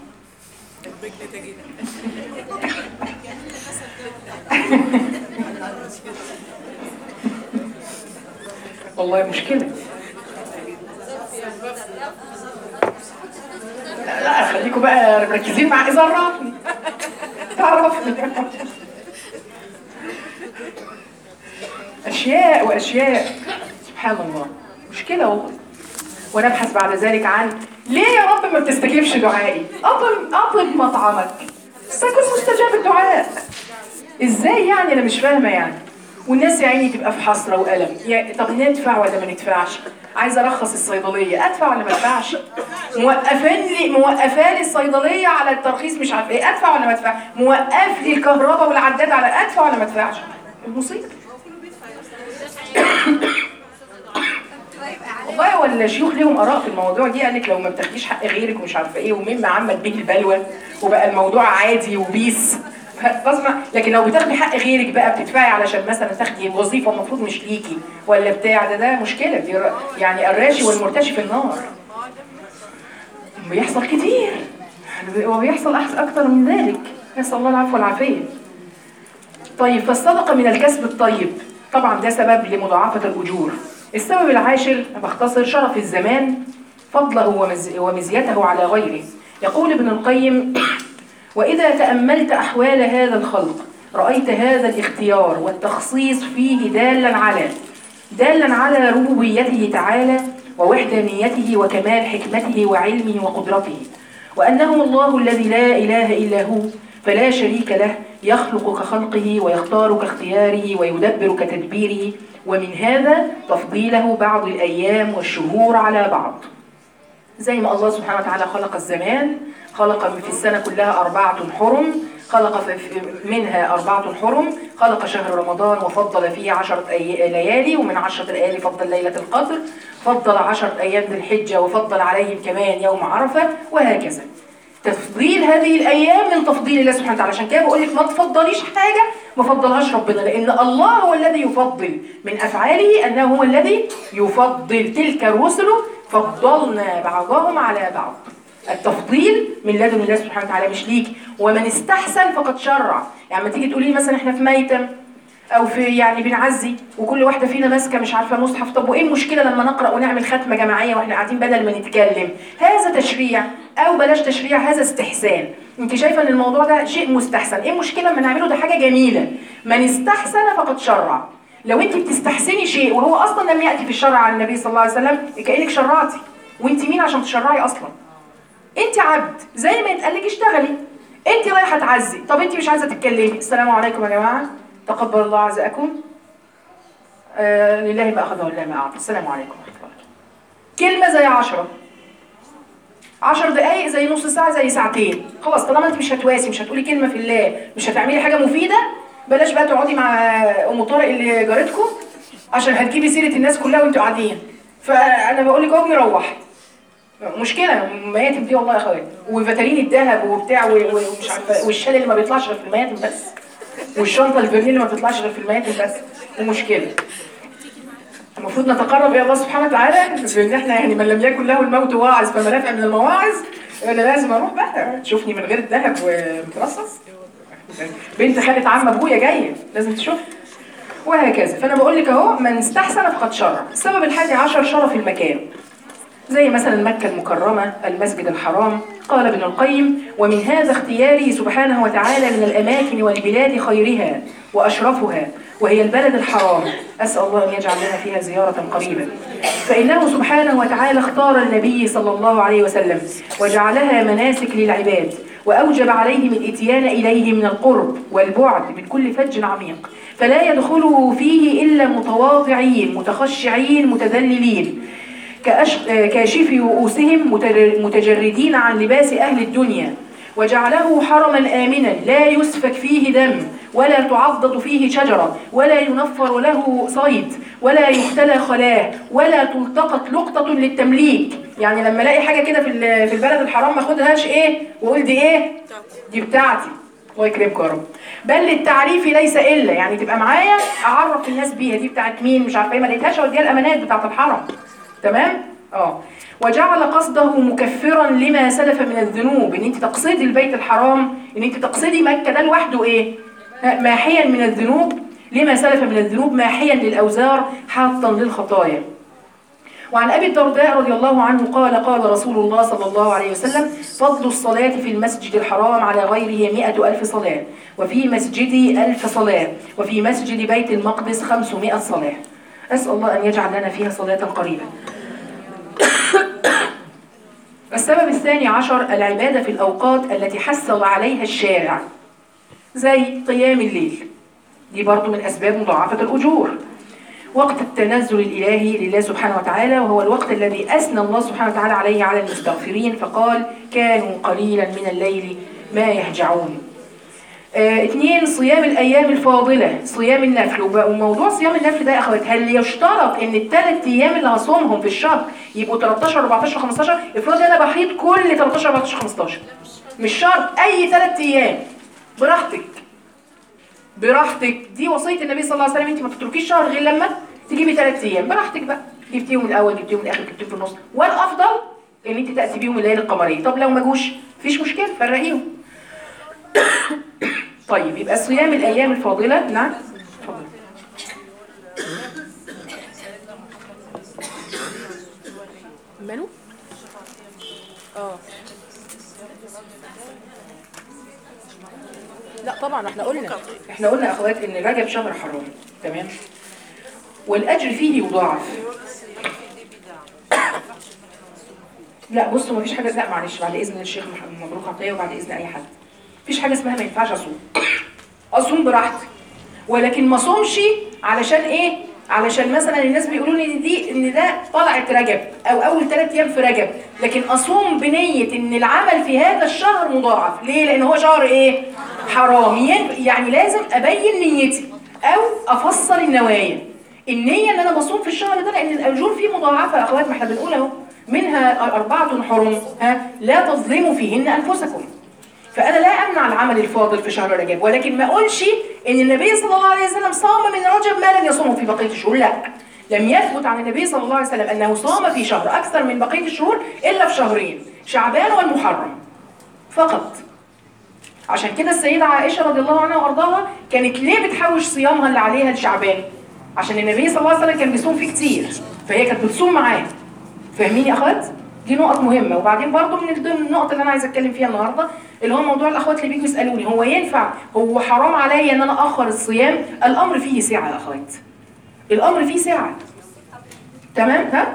[SPEAKER 1] والله مشكلة. لا خليكم بقى مركزين مع زرفني تعرفني. أشياء وأشياء سبحان الله، مشكلة والله. ونبحث بعد ذلك عن ليه يا رب ما بتستجيبش دعائي؟ أطب مطعمك سيكون مستجاب الدعاء. إزاي يعني؟ أنا مش فاهمة يعني. والناس يا عيني تبقى في حسرة وألم. يعني طب ندفع ولا ما ندفعش؟ عايزة أرخص الصيدلية، أدفع ولا ما أدفعش؟ موقفالي الصيدلية على الترخيص مش عارفة إيه، أدفع ولا ما أدفع؟ موقف لي الكهرباء والعداد على، أدفع ولا ما أدفعش؟ المصيبة. والله ولا شيوخ ليهم اراء في الموضوع دي، قال لك لو ما بتاخديش حق غيرك ومش عارفه ايه، ومما عمت به البلوى وبقى الموضوع عادي وبيس غصب. لكن لو بتاخدي حق غيرك بقى بتدفعي علشان مثلا تاخدي وظيفه المفروض مش ليكي ولا بتاع، ده مشكله دي. يعني الراشي والمرتشي في النار. بيحصل كتير وبيحصل اكتر من ذلك، نسال الله العفو والعافيه. طيب فالصدقه من الكسب الطيب طبعا ده سبب لمضاعفه الاجور. السبب العاشر بختصر شرف الزمان فضله ومزيته على غيره. يقول ابن القيم: وإذا تأملت أحوال هذا الخلق رأيت هذا الاختيار والتخصيص فيه دالا على ربوبيته تعالى ووحدانيته وكمال حكمته وعلمه وقدرته، وأنه الله الذي لا إله إلا هو فلا شريك له، يخلق كخلقه ويختار كاختياره ويدبر كتدبيره. ومن هذا تفضيله بعض الأيام والشهور على بعض. زي ما الله سبحانه وتعالى خلق الزمان، خلق في السنة كلها 4 حرم، خلق منها 4 حرم، خلق شهر رمضان وفضل فيه 10 ليالي، ومن 10 الليالي فضل ليلة القدر، فضل 10 أيام ذي الحجة وفضل عليهم كمان يوم عرفة، وهكذا. تفضيل هذه الأيام من تفضيل الله سبحانه وتعالى. عشان كده بقول لك ما تفضليش حاجة ما فضلهاش ربنا، لأن الله هو الذي يفضل، من أفعاله أنه هو الذي يفضل. تلك الرسل فضلنا بعضهم على بعض. التفضيل من لدن الله سبحانه وتعالى مش ليك. ومن استحسن فقد شرع. يعني ما تيجي تقولي مثلا احنا في ميتم او في يعني بنعزي وكل واحده فينا ماسكه مش عارفه مصحف، طب وايه المشكله لما نقرا ونعمل ختمه جماعيه واحنا قاعدين بدل ما نتكلم؟ هذا تشريع او بلاش تشريع، هذا استحسان. انت شايفه ان الموضوع ده شيء مستحسن، ايه المشكله لما نعمله؟ ده حاجه جميله. من استحسن فقد شرع. لو انت بتستحسني شيء وهو اصلا لم ياتي في الشرع عن النبي صلى الله عليه وسلم كانك شرعتي، وانت مين عشان تشرعي اصلا؟ انت عبد، زي ما يتقال لك اشتغلي. انت رايحه تعزي، طب انت مش عايزه تتكلمي، السلام عليكم يا جماعه تقبل الله عزاءكم، لله ما اخذ والله ما اعطى، السلام عليكم ورحمه الله. كلمه زي 10 دقائق زي نص ساعه زي ساعتين. خلاص طالما انت مش هتواسي، مش هتقولي كلمه في الله، مش هتعملي حاجه مفيده، بلاش بقى تقعدي مع ام طارق اللي جارتكم عشان هتجيبي سيره الناس كلها وانتوا قاعدين. فانا بقول لك اهو نروح. مشكله المياتم دي والله يا اخواتي، وفترين الذهب وبتاع ومش عارفه، والشال اللي ما بيطلعش غير في المياتم بس، والشنطه البرلين اللي ما بتطلعش غير في المياتم بس، ومشكله. المفروض نتقرب الى الله سبحانه وتعالى بان احنا يعني من لم يكن له الموت واعظ فمنافع من المواعظ. انا لازم اروح بقى تشوفني من غير الذهب ومترصص. بنت خالة عم ابويا جايه لازم تشوف، وهكذا. فانا بقول لك اهو من استحسن فقد شرع. السبب الحادي عشر شرف المكان، زي مثلا مكة المكرمة، المسجد الحرام. قال ابن القيم: ومن هذا اختياره سبحانه وتعالى من الأماكن والبلاد خيرها وأشرفها، وهي البلد الحرام. أسأل الله أن يجعل لنا فيها زيارة قريبة. فإنه سبحانه وتعالى اختار النبي صلى الله عليه وسلم وجعلها مناسك للعباد، وأوجب عليهم الإتيان إليه من القرب والبعد من كل فج عميق، فلا يدخله فيه إلا متواضعين متخشعين متذللين كاشف رؤوسهم متجردين عن لباس أهل الدنيا. وجعله حرما آمنا لا يسفك فيه دم ولا تعضد فيه شجرة، ولا ينفر له صيد، ولا يختلى خلاه، ولا تلتقط لقطة للتمليك. يعني لما الاقي حاجة كده في البلد الحرام ما اخدهاش ايه واقول دي ايه؟ دي بتاعتي. الله يكرمكم يا رب. بل للتعريف ليس الا، يعني تبقى معايا اعرف الناس بيها دي بتاعت مين، مش عارفه ايه، ما لقيتهاش اوديها الامانات بتاعت الحرم. تمام؟ وجعل قصده مكفرا لما سلف من الذنوب، ان انت تقصدي البيت الحرام، ان انت تقصدي مكة، ده لوحده ايه؟ ماحيا من الذنوب لما سلف من الذنوب، ماحيا للاوزار، حاطا للخطايا. وعن أبي الدرداء رضي الله عنه قال قال رسول الله صلى الله عليه وسلم: فضل الصلاة في المسجد الحرام على غيره 100,000 صلاة، وفي مسجدي 1000 صلاة، وفي مسجد بيت المقدس 500 صلاة. أسأل الله أن يجعل لنا فيها صلاة قريبة. السبب الثاني عشر: العبادة في الأوقات التي حث عليها الشارع، زي قيام الليل، دي برضو من أسباب مضاعفة الأجور. وقت التنزل الإلهي لله سبحانه وتعالى، وهو الوقت الذي أثنى الله سبحانه وتعالى عليه على المستغفرين فقال: كانوا قليلا من الليل ما يهجعون. 2: صيام الأيام الفاضلة، صيام النفل. وموضوع صيام النفل ده يا أخوات، هل يشترط إن ال3 أيام اللي هصومهم في الشهر يبقوا 13 14 15؟ افرض أنا بحيض كل 13 14 15، مش شرط، أي 3 أيام براحتك براحتك. دي وصية النبي صلى الله عليه وسلم، انت ما تتركيش شهر غير لما تجيبي 3 ايام براحتك بقى، جبتيهم الاول جبتيهم الاخر جبتيهم في النص، والافضل ان انت تاتي بيهم الليالي القمريه. طب لو ما جوش مفيش مشكله، فرقيهم. طيب يبقى صيام الايام الفاضله. نعم اتفضل. ماله؟ لا طبعا احنا قلنا يا اخوات ان رجب شهر حرام، تمام، والاجر فيه يضاعف. لا بصوا مفيش حاجه، لا معلش بعد اذن الشيخ مبروك عطيه وبعد اذن اي حد، مفيش حاجه اسمها ما ينفعش اصوم براحتي، ولكن ما صومش علشان ايه؟ علشان مثلا الناس بيقولوا لي ان ده طلعت رجب او اول 3 ايام في رجب، لكن اصوم بنيه ان العمل في هذا الشهر مضاعف. ليه؟ لان هو شهر ايه؟ حرام. يعني لازم ابين نيتي او افصل النوايا. النيه ان انا بصوم في الشهر ده لان الاجور فيه مضاعفه يا اخوات، ما احنا بنقول اهو منها 4 حرم لا تظلموا فيهن انفسكم. فأنا لا أمنع العمل الفاضل في شهر رجب، ولكن ما أقولش إن النبي صلى الله عليه وسلم صام من رجب ما لم يصومه في بقية الشهور. لا، لم يثبت عن النبي صلى الله عليه وسلم أنه صام في شهر أكثر من بقية الشهور إلا في شهرين، شعبان والمحرم فقط. عشان كده السيدة عائشة رضي الله عنها وأرضاها كانت ليه بتحوش صيامها اللي عليها لشعبان؟ عشان النبي صلى الله عليه وسلم كان بيصوم فيه كتير، فهي كانت بتصوم معاه. فاهمين يا أخوات؟ دي نقط مهمة. وبعدين برضو من ضمن النقط اللي أنا عايزة أتكلم فيها النهاردة اللي هو موضوع الأخوات اللي بيجوا يسألوني هو ينفع، هو حرام عليا إن أنا أخر الصيام؟ الأمر فيه سعة يا أخوات، الأمر فيه سعة. تمام؟ ها؟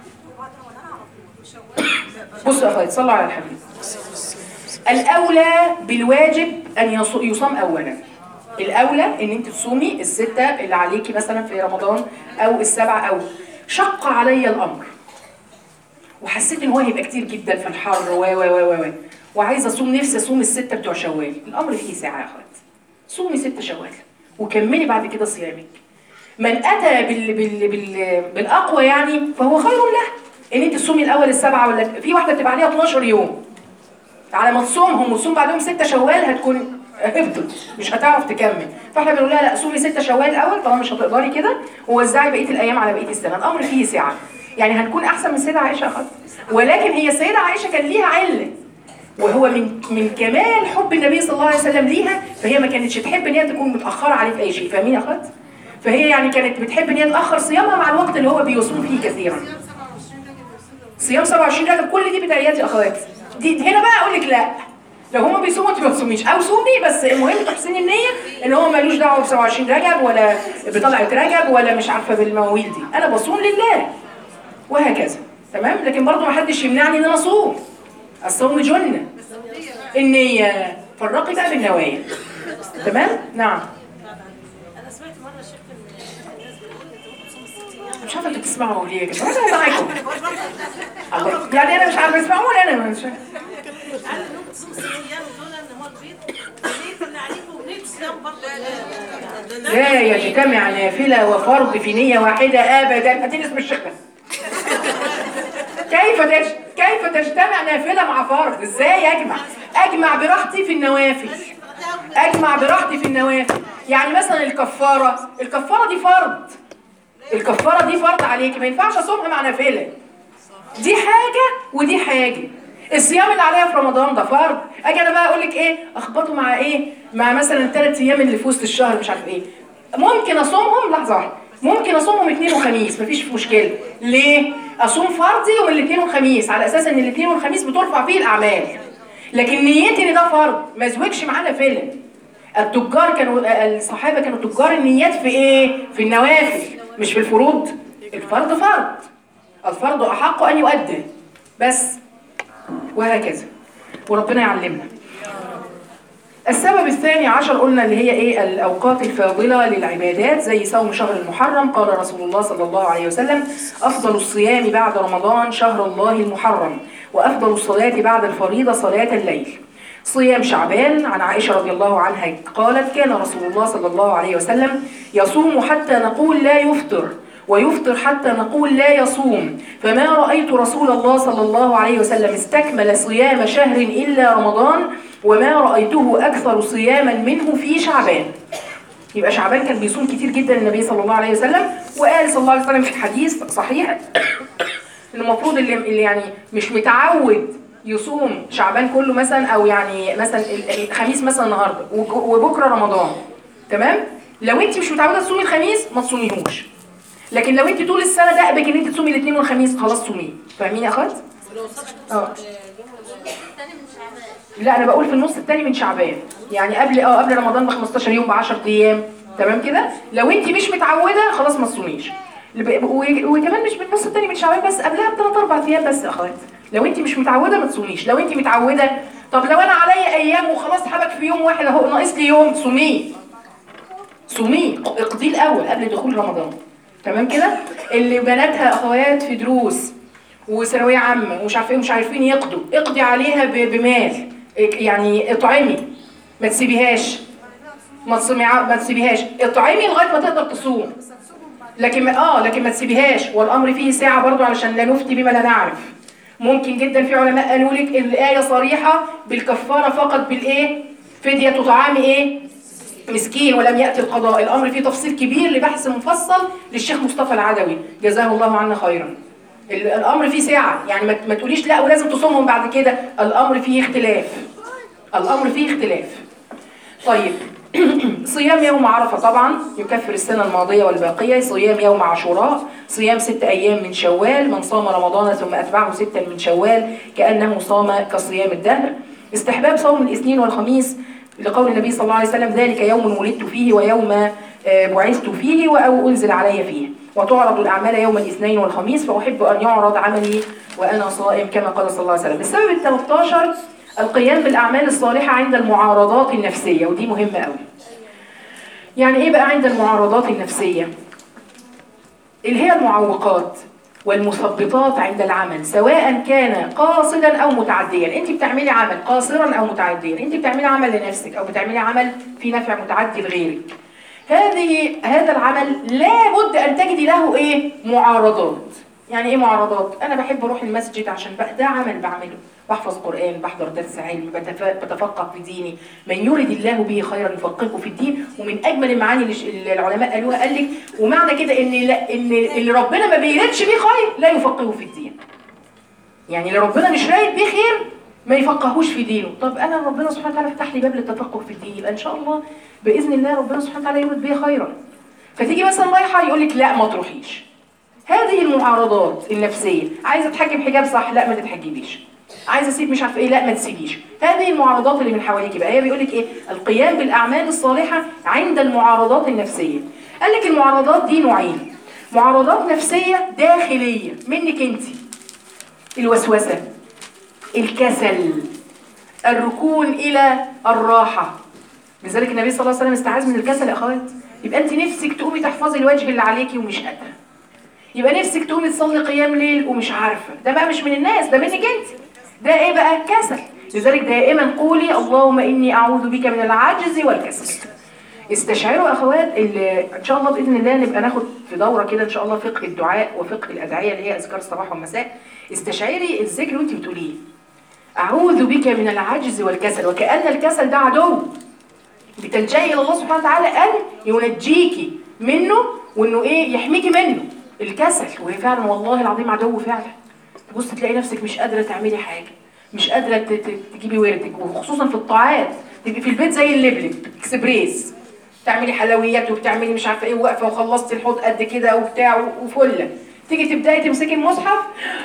[SPEAKER 1] بصوا يا أخوات صلوا على الحبيب. الأولى بالواجب أن يصام أولا. الأولى إن أنت تصومي ال6 اللي عليكي مثلا في رمضان أو ال7، أو شق علي الأمر وحسيت ان هو هيبقى كتير جدا في الحر وعايزه اصوم، نفسي اصوم ال6 بتوع شوال. الامر فيه ساعه يا اخوات، صومي 6 شوال وكملي بعد كده صيامك. من اتى بالاقوى يعني فهو خير له ان انت تصومي الاول ال7، ولا في واحده بتبقى عليها 12 يوم على ما تصومهم وتصوم بعدهم 6 شوال هتكون هبطت مش هتعرف تكمل. فاحنا بنقول لها لا، صومي 6 شوال الاول طالما مش هتقدري كده، ووزعي بقيه الايام على بقيه السنه. الامر فيه ساعه، يعني هنكون احسن من السيده عائشه خالص. ولكن هي السيده عائشه كان ليها عله، وهو من كمال حب النبي صلى الله عليه وسلم ليها، فهي ما كانتش تحب ان هي تكون متاخره عليه في اي شيء. فاهمين يا اخوات؟ فهي يعني كانت بتحب ان هي تاخر صيامها مع الوقت اللي هو بيصوم فيه كثيرا. صيام 27 رجب كل دي بدايات يا اخوات. دي هنا بقى اقول لك لا، لو هما بيصوموا انت ما تصوميش، او صومي بس المهم تحسني النيه ان هو مالوش دعوه ب 27 رجب ولا بطلعه رجب ولا مش عارفه بالمواويل دي. انا بصوم لله وهكذا. تمام؟ لكن برضه ما حدش يمنعني ان انا اصوم. الصوم جنه. النيه فرقي بقى بالنوايا. تمام؟ نعم.
[SPEAKER 2] انا سمعت مره شيخ الناس بتقول انت ممكن تصوم 6 ايام.
[SPEAKER 1] مش عارفه انتوا بتسمعوا ليه يا جماعه؟ انا معاكم. يعني انا مش عارفه اسمعوني، انا مش
[SPEAKER 2] قال ان ممكن تصوم 6 ايام دول ان هو البيض ونيت اللي عليك ونيت الصيام برضه
[SPEAKER 1] لا يجتمع نافلة وفرض في نية واحدة أبدا. هاتين اسم الشيخ بس. كيف تجتمع نافلة مع فرض؟ ازاي أجمع براحتي في النوافل. أجمع براحتي في النوافل. يعني مثلا الكفارة دي فرض. الكفارة دي فرض عليك، ما ينفعش أصومها مع نافلة. دي حاجة ودي حاجة. الصيام اللي عليها في رمضان ده فرض. اجي انا بقى اقول لك ايه، اخبطه مع ايه، مع مثلا 3 ايام اللي في وسط الشهر مش عارف ايه. ممكن اصومهم لحظه واحده، ممكن اصومهم اثنين وخميس مفيش مشكله. ليه؟ اصوم فرضي يوم الاثنين والخميس على اساس ان الاثنين والخميس بترفع فيه الاعمال. لكن نيتي ان ده فرض ما يزوجش معانا فيلم. التجار الصحابه كانوا تجار النيات في ايه؟ في النوافل مش في الفروض. الفرض فرض، الفرض احق ان يؤدى بس، وهكذا. وربنا يعلمنا. السبب الثاني عشر قلنا اللي هي ايه؟ الاوقات الفاضله للعبادات زي صوم شهر المحرم. قال رسول الله صلى الله عليه وسلم: افضل الصيام بعد رمضان شهر الله المحرم، وافضل الصلاه بعد الفريضه صلاه الليل. صيام شعبان. عن عائشه رضي الله عنها قالت: كان رسول الله صلى الله عليه وسلم يصوم حتى نقول لا يفطر، ويفطر حتى نقول لا يصوم، فما رأيت رسول الله صلى الله عليه وسلم استكمل صيام شهر إلا رمضان، وما رأيته أكثر صياما منه في شعبان. يبقى شعبان كان بيصوم كتير جدا النبي صلى الله عليه وسلم. وقال صلى الله عليه وسلم في حديث صحيح إن المفروض اللي يعني مش متعود يصوم شعبان كله مثلا، أو يعني مثلا الخميس مثلا النهارده وبكره رمضان، تمام؟ لو انت مش متعوده تصومي الخميس ما تصوميهوش. لكن لو انت طول السنه دأبك ان انت تصومي الاثنين والخميس، خلاص صوميه. فاهمين يا اخوات؟ لا انا بقول في النص الثاني من شعبان، يعني قبل رمضان ب 15 يوم ب 10 ايام، تمام كده؟ لو انت مش متعوده خلاص ما تصوميش. وكمان مش بالنص الثاني من شعبان بس، قبلها ب3 4 ايام بس يا اخوات. لو انت مش متعوده ما تصوميش. لو انت متعوده، طب لو انا عليا ايام وخلاص حبك في يوم واحد اهو ناقص لي يوم، صوميه. اقضيه الاول قبل دخول رمضان، تمام كده؟ اللي بناتها اخوات في دروس وثانويه عامه ومش عارفين مش عارفين يقضوا، اقضي عليها بمال، يعني اطعمي، ما تسيبيهاش، ما تسيبيهاش، اطعمي لغايه ما تقدر تصوم. لكن ما تسيبيهاش. والامر فيه ساعه برضو علشان لا نفتي بما لا نعرف. ممكن جدا في علماء قالوا لك الايه صريحه بالكفاره فقط، بالايه؟ فديه طعام ايه؟ مسكين، ولم يأتي القضاء. الأمر فيه تفصيل كبير لبحث مفصل للشيخ مصطفى العدوي جزاه الله عنا خيرا. الأمر فيه ساعة، يعني ما تقوليش لا ولازم تصومهم بعد كده. الأمر فيه اختلاف. طيب صيام يوم عرفة طبعا يكفر السنة الماضية والباقية. صيام يوم عاشوراء. صيام 6 أيام من شوال. من صام رمضان ثم أتبعه 6 من شوال كأنه صام كصيام الدهر. استحباب صوم الاثنين والخميس لقول النبي صلى الله عليه وسلم: ذلك يوم ولدت فيه ويوم بعثت فيه أو أنزل علي فيه. وتعرض الأعمال يوم الاثنين والخميس، فأحب أن يعرض عملي وأنا صائم كما قال صلى الله عليه وسلم. السبب 13 القيام بالأعمال الصالحة عند المعارضات النفسية، ودي مهمة قوي. يعني إيه بقى عند المعارضات النفسية؟ اللي هي المعوقات والمثبطات عند العمل، سواء كان قاصدا أو متعديا. أنت بتعملي عمل قاصرا أو متعديا، أنت بتعملي عمل لنفسك أو بتعملي عمل في نفع متعدي لغيرك. هذا العمل لابد أن تجدي له إيه؟ معارضات. يعني إيه معارضات؟ أنا بحب أروح المسجد عشان ده عمل بعمله، بحفظ قرآن، بحضر درس علم، بتفقه في ديني. من يرد الله به خيرا يفقهه في الدين. ومن أجمل المعاني اللي العلماء قالوها، قال لك ومعنى كده إن اللي ربنا ما بيردش بيه خير لا يفقهه في الدين. يعني اللي ربنا مش رايد بيه خير ما يفقهوش في دينه. طب أنا ربنا سبحانه وتعالى فتح لي باب للتفقه في الدين، يبقى إن شاء الله بإذن الله ربنا سبحانه وتعالى يرد بيه خيرا. فتيجي مثلا رايحة يقول لك لا ما تروحيش. هذه المعارضات النفسية. عايزة تحجب حجاب صح، لا ما تتحجبيش. عايزة اسيب مش عارفه ايه، لا ما تسيبيش. هذه المعارضات اللي من حواليك بقى. هي بيقول لك ايه؟ القيام بالأعمال الصالحة عند المعارضات النفسية. قال لك المعارضات دي نوعين: معارضات نفسية داخلية منك انت، الوسوسة، الكسل، الركون إلى الراحة. لذلك النبي صلى الله عليه وسلم استعاذ من الكسل يا أخوات. يبقى أنت نفسك تقومي تحفظي الوجه اللي عليكي ومش قادرة. يبقى نفسك تقومي تصلي قيام ليل ومش عارفة. ده بقى مش من الناس، ده منك أنت. ده إيه بقى؟ كسل. لذلك دائما قولي: اللهم إني أعوذ بك من العجز والكسل. استشعروا اخوات اللي ان شاء الله باذن الله نبقى ناخد في دوره كده ان شاء الله فقه الدعاء وفقه الادعيه اللي هي اذكار الصباح والمساء. استشعري الذكر وانت بتقوليه. اعوذ بك من العجز والكسل، وكأن الكسل ده عدو بتلجئي الى الله سبحانه وتعالى ان ينجيكي منه، وانه ايه يحميكي منه الكسل. وهي فعلا والله العظيم عدو فعلا. تبص تلاقي نفسك مش قادره تعملي حاجه، مش قادره تجيبي وردك، وخصوصا في الطاعات تبقي في البيت زي اللبلب اكسبريس، تعملي حلويات وبتعملي مش عارفه ايه، واقفه وخلصتي الحوض قد كده وبتاع وفله، تيجي تبداي تمسكي المصحف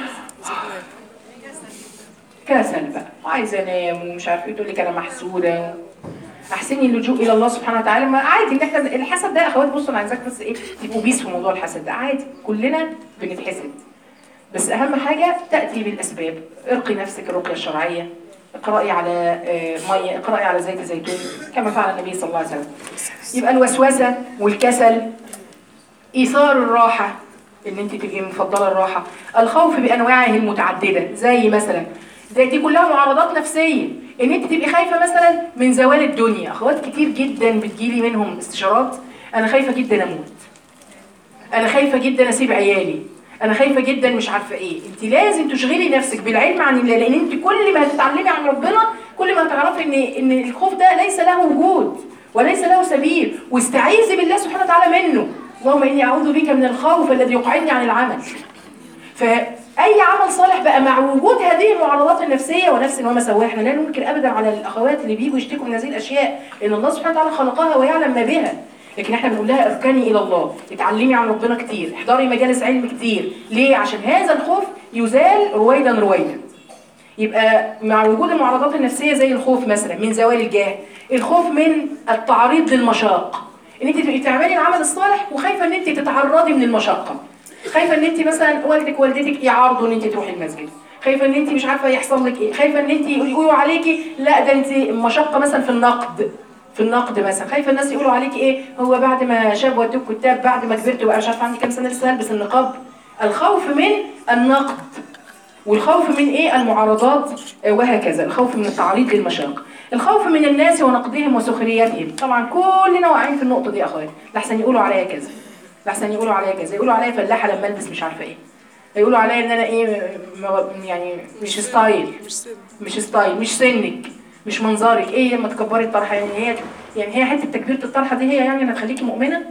[SPEAKER 1] كسل بقى وعايزه انام ومش عارفه ايه، تقول لك انا محسوده. احسني اللجوء الى الله سبحانه وتعالى. ما عادي ان احنا الحسد ده يا اخوات، بصوا انا عايزاك بس ايه تبقوا بيس في موضوع الحسد ده، عادي كلنا بنتحسد، بس اهم حاجه تاتي بالاسباب. ارقي نفسك الرقيه الشرعيه، اقرأي على ميه، اقرأي على زيت زيتون كما فعل النبي صلى الله عليه وسلم. يبقى الوسوسه والكسل، ايثار الراحه ان انت تبقي مفضله الراحه، الخوف بانواعه المتعدده، زي مثلا دي كلها معارضات نفسيه، ان انت تبقي خايفه مثلا من زوال الدنيا. اخوات كتير جدا بتجيلي منهم استشارات، انا خايفه جدا اموت، انا خايفه جدا اسيب عيالي، انا خايفه جدا مش عارفه ايه. انت لازم تشغلي نفسك بالعلم عن الله، لان انت كل ما هتتعلمي عن ربنا كل ما هتعرفي ان الخوف ده ليس له وجود وليس له سبيل، واستعيذي بالله سبحانه وتعالى منه. اللهم اني اعوذ بك من الخوف الذي يقعدني عن العمل. فاي عمل صالح بقى مع وجود هذه المعارضات النفسيه، ونفس وما سواها، احنا لا ننكر ابدا على الاخوات اللي بيجوا يشتكوا من هذه الاشياء، لان الله سبحانه وتعالى خلقها ويعلم ما بها. لكن احنا بنقول لها اركني الى الله، اتعلمي عن ربنا كتير، احضري مجالس علم كتير. ليه؟ عشان هذا الخوف يزال رويدا رويدا. يبقى مع وجود المعارضات النفسيه زي الخوف مثلا من زوال الجاه، الخوف من التعريض للمشاق، ان انت تبقي تعملي العمل الصالح وخايفه ان انت تتعرضي من المشقه، خايفه ان انت مثلا والدك والدتك يعارضوا ان انت تروحي المسجد، خايفه ان انت مش عارفه يحصل لك ايه، خايفه ان انت يقولوا عليكي لا ده انت مشقه مثلا في النقد، في النقد مثلا، خايفه الناس يقولوا عليكي ايه، هو بعد ما شاب ودوك كتاب بعد ما كبرت وبقى مش عارفه عندي كام سنه لسه هلبس النقاب. الخوف من النقد، والخوف من ايه المعارضات، وهكذا. الخوف من التعريض للمشاق، الخوف من الناس ونقدهم وسخريتهم. طبعا كلنا واقعين في النقطه دي يا اخواتي، لحسن يقولوا عليا كذا، لحسن يقولوا عليا كذا، يقولوا عليا فلاحه لما البس مش عارفه ايه، يقولوا عليا ان انا ايه يعني مش ستايل، مش ستايل، مش سنك، مش منظرك، ايه لما تكبري الطرحه، يعني هي حته تكبيره الطرحه دي هي يعني اللي هتخليكي مؤمنه.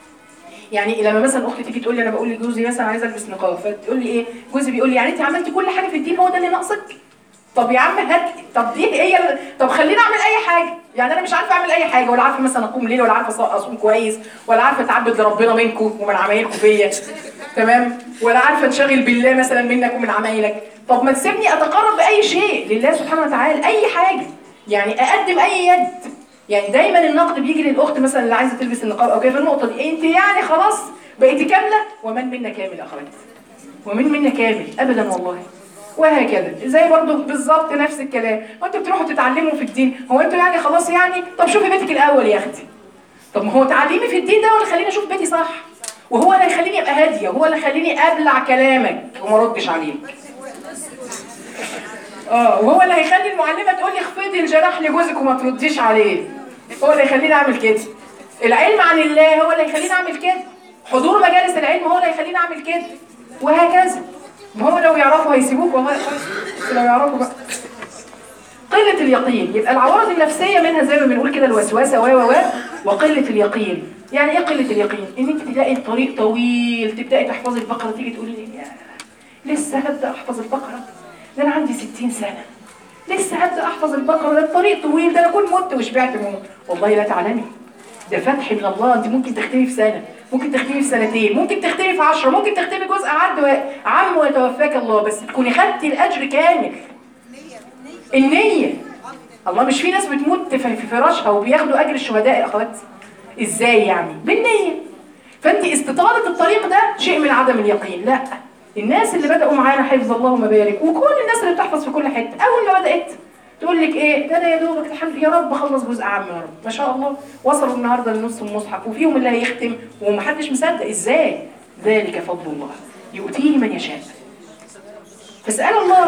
[SPEAKER 1] يعني لما مثلا اختي تيجي تقول لي انا بقول لجوزي مثلا عايزه البس نقاب، فتقول لي ايه، جوزي بيقول لي يعني انت عملتي كل حاجه في الدين هو ده اللي ناقصك؟ طب يا عم هات، طب دي هي، طب خليني اعمل اي حاجه. يعني انا مش عارفه اعمل اي حاجه، ولا عارفه مثلا اقوم ليل، ولا عارفه اصوم كويس، ولا عارفه اتعبد لربنا منكم ومن عمايلكم فيا، تمام، ولا عارفه انشغل بالله مثلا منك ومن عمايلك. طب ما تسيبني اتقرب باي شيء لله سبحانه وتعالى، اي حاجه، يعني اقدم اي يد. يعني دايما النقد بيجي للاخت مثلا اللي عايزه تلبس النقاب او كده في النقطه دي، انت يعني خلاص بقيتي كامله، ومن منا كامل يا اخواتي، ومن منا كامل ابدا والله. وهكذا زي برضه بالظبط نفس الكلام، وانتوا بتروحوا تتعلموا في الدين، هو انتوا يعني خلاص يعني، طب شوفي بيتك الاول يا اختي. طب ما هو تعليمي في الدين ده هو اللي يخليني اشوف بيتي صح، وهو اللي يخليني ابقى هاديه، وهو اللي يخليني ابلع كلامك وما اردش عليك. وهو اللي هيخلي المعلمه تقول لي اخفضي الجناح لجوزك وما ترديش عليه، هو اللي يخليني اعمل كده. العلم عن الله هو اللي يخليني اعمل كده، حضور مجالس العلم هو اللي يخليني اعمل كده، وهكذا. ما هو لو يعرفوا هيسيبوك والله، لو يعرفوا بقى. قلة اليقين، يبقى العوارض النفسية منها زي ما بنقول كده الوسوسة وقلة اليقين. يعني ايه قلة اليقين؟ ان انت تلاقي الطريق طويل، تبدأي تحفظي البقرة، تيجي تقولي لي لسه هبدأ احفظ البقرة، ده انا عندي 60 سنة لسه هبدأ احفظ البقرة، ده الطريق طويل، ده انا اكون مت وشبعت موت. والله لا تعلمي، ده فتح من الله. انت ممكن تختمي في سنة، ممكن تختمي في سنتين، ممكن تختمي في 10، ممكن تختمي جزء عام ويتوفاك الله، بس تكوني خدتي الاجر كامل. النية، الله مش في ناس بتموت في فراشها وبياخدوا اجر الشهداء يا اخوات؟ ازاي يعني؟ بالنية. فانت استطالة الطريق ده شيء من عدم اليقين. لا، الناس اللي بدأوا معانا حفظ الله ما بارك، وكل الناس اللي بتحفظ في كل حتة، اول ما بدأت تقول لك ايه ده، انا يا دوبك الحمد يا رب اخلص جزء عام يا رب، ما شاء الله وصلوا النهارده لنص المصحف، وفيهم اللي هيختم ومحدش مصدق. ازاي؟ ذلك فضل الله يؤتيه من يشاء. فاسأل الله،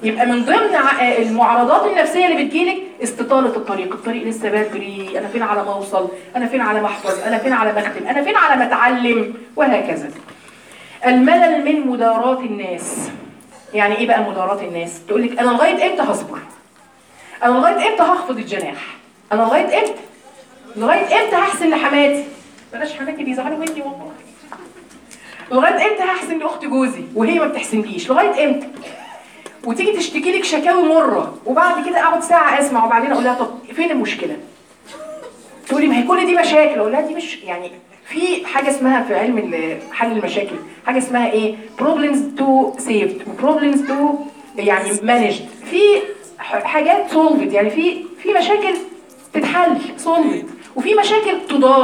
[SPEAKER 1] يبقى من ضمن المعارضات النفسيه اللي بتجيلك استطاله الطريق لسه بدري، انا فين على ما اوصل، انا فين على ما احفظ، انا فين على ما اختم، انا فين على ما اتعلم، وهكذا. الملل من مداراة الناس. يعني ايه بقى مداراة الناس؟ تقول لك انا لغايه امتى هصبر؟ انا لغايه امتى هخفض الجناح؟ انا لغايه امتى؟ لغايه امتى هحسن لحماتي؟ بلاش حماتي بيزعلوا مني والله. لغايه امتى هحسن لاخت جوزي وهي ما بتحسنليش؟ لغايه امتى؟ وتيجي تشتكي لك شكاوي مره، وبعد كده اقعد ساعه اسمع، وبعدين اقول لها طب فين المشكله؟ تقولي ما هي كل دي مشاكل. اقول لها دي مش يعني في حاجه اسمها في علم حل المشاكل حاجه اسمها ايه؟ problems to saved وبروبلمز تو يعني managed. في حاجات solved، يعني في مشاكل تتحل solved، وفي مشاكل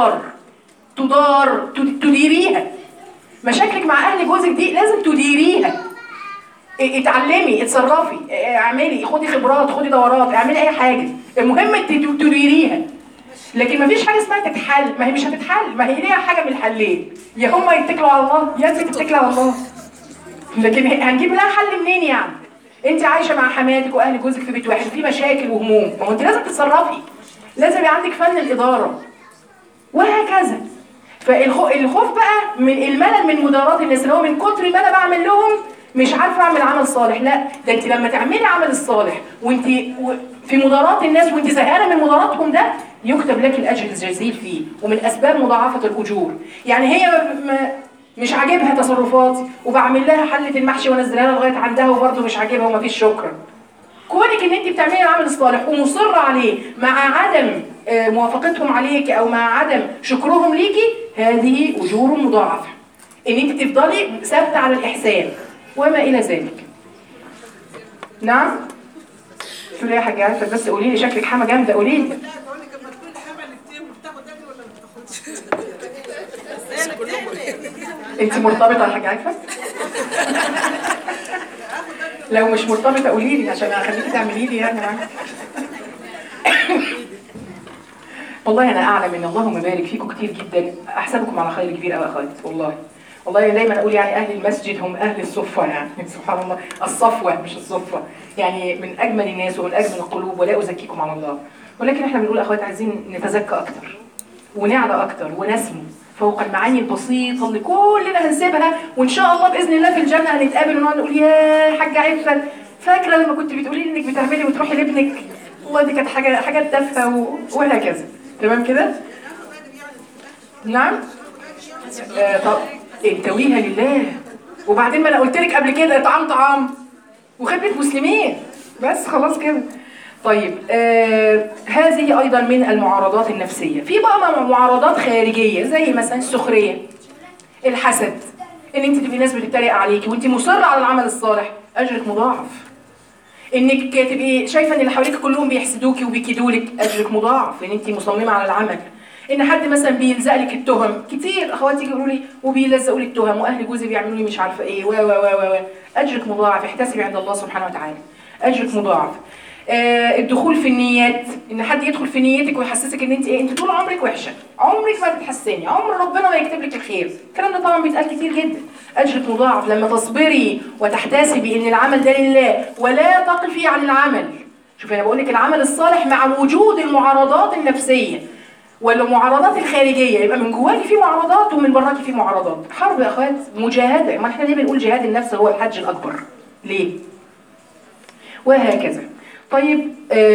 [SPEAKER 1] تديريها. مشاكلك مع اهل جوزك دي لازم تديريها. اتعلمي، اتصرفي، اعملي، خدي خبرات، خدي دورات، اعملي اي حاجه، المهم تديريها. لكن مفيش حاجه اسمها تتحل، ما هي مش هتتحل، ما هي ليها حاجه من الحلين، يا هم يتكلوا على الله يا انت تتكلي على الله. لكن هنجيب لها حل منين يعني؟ انت عايشه مع حماتك واهل جوزك في بيت واحد، في مشاكل وهموم، ما هو انت لازم تتصرفي، لازم يبقى عندك فن الاداره وهكذا. فالخوف بقى من الملل من مداراة الناس، اللي هو من كتر ما انا بعمل لهم مش عارفه اعمل عمل صالح. لا، ده انت لما تعملي عمل الصالح وانت في مداراة الناس وانت زهقانه من مداراتهم، ده يكتب لك الاجر الجزيل فيه، ومن اسباب مضاعفه الاجور. يعني هي مش عاجبها تصرفاتي وبعمل لها حله المحشي وانزلها لها لغايه عندها وبرده مش عاجبها ومفيش شكرا. كونك ان انت بتعملي العمل الصالح ومصره عليه مع عدم موافقتهم عليك او مع عدم شكرهم ليكي، هذه اجور مضاعفه. ان انت تفضلي ثابته على الاحسان وما الى ذلك. نعم؟ شو ليه يا حاجه عارفه؟ بس قولي لي، شكلك حما جامده، قولي لي.
[SPEAKER 2] لا بقول لك لما تكون حامل كتير بتاخد اكل ولا ما بتاخدش؟
[SPEAKER 1] انت مرتبطه يا حاجه عارفه؟ لو مش مرتبطه قولي لي عشان اخليكي تعملي لي يعني معاكي. والله انا اعلم ان اللهم بارك فيكم كتير جدا، احسبكم على خير كبير قوي يا اخواتي. والله دايما اقول يعني اهل المسجد هم اهل الصفه، يعني سبحان الله، الصفوه مش الصفه، يعني من اجمل الناس ومن اجمل القلوب، ولا ازكيكم على الله. ولكن احنا بنقول اخواتي عايزين نتزكى اكتر ونعلى اكتر ونسمو فوق المعاني البسيطه اللي كلنا هنسيبها، وان شاء الله باذن الله في الجنه هنتقابل ونقعد نقول يا حاجه عفه، فاكره لما كنت بتقولي لي انك بتعملي وتروحي لابنك؟ والله دي كانت حاجات تافهه وهكذا. تمام كده؟ نعم؟ طب انتويها لله. وبعدين ما انا قلت لك قبل كده طعام وخدمه مسلمين، بس خلاص كده. طيب هذه ايضا من المعارضات النفسيه. في بقى معارضات خارجيه زي مثلا السخريه، الحسد، ان انت تبقي ناس بتتريق عليكي وانت مصره على العمل الصالح، اجرك مضاعف. انك تبقي شايفه ان اللي حواليك كلهم بيحسدوكي وبيكيدولك، اجرك مضاعف لان انت مصممه على العمل. ان حد مثلا بيلزق لك التهم، كتير اخواتي يقولوا لي وبيلزقوا لي التهم، واهل جوزي بيعملوا لي مش عارفه ايه و اجرك مضاعف، احتسبي عند الله سبحانه وتعالى، اجرك مضاعف. الدخول في النيات، ان حد يدخل في نيتك ويحسسك ان انت ايه، انت طول عمرك وحشه، عمرك ما بتحسني، عمر ربنا ما يكتب لك الخير. الكلام ده طبعا بيتقال كتير جدا. اجرك مضاعف لما تصبري وتحتسبي ان العمل ده لله ولا تقفي عن العمل. شوفي انا بقول لك العمل الصالح مع وجود المعارضات النفسيه والمعارضات الخارجيه، يبقى من جواكي في معارضات ومن براكي في معارضات. حرب يا اخوات، مجاهده. ما احنا ليه بنقول جهاد النفس هو الحج الاكبر؟ ليه؟ وهكذا. طيب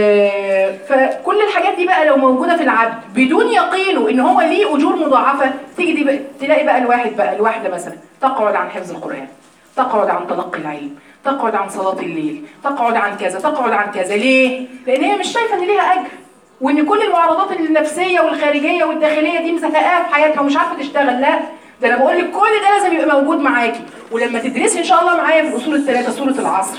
[SPEAKER 1] فكل الحاجات دي بقى لو موجوده في العبد بدون يقينه ان هو ليه اجور مضاعفه، تيجي دي بقى تلاقي بقى الواحده مثلا تقعد عن حفظ القران، تقعد عن تلقي العلم، تقعد عن صلاه الليل، تقعد عن كذا، تقعد عن كذا. ليه؟ لان هي مش شايفه ان ليها اجر، وان كل المعارضات النفسيه والخارجيه والداخليه دي مزهقاها في حياتها ومش عارفه تشتغل. لا، ده انا بقول لك كل ده لازم يبقى موجود معاكي. ولما تدرسي ان شاء الله معايا في الاصول الثلاثه، سوره العصر،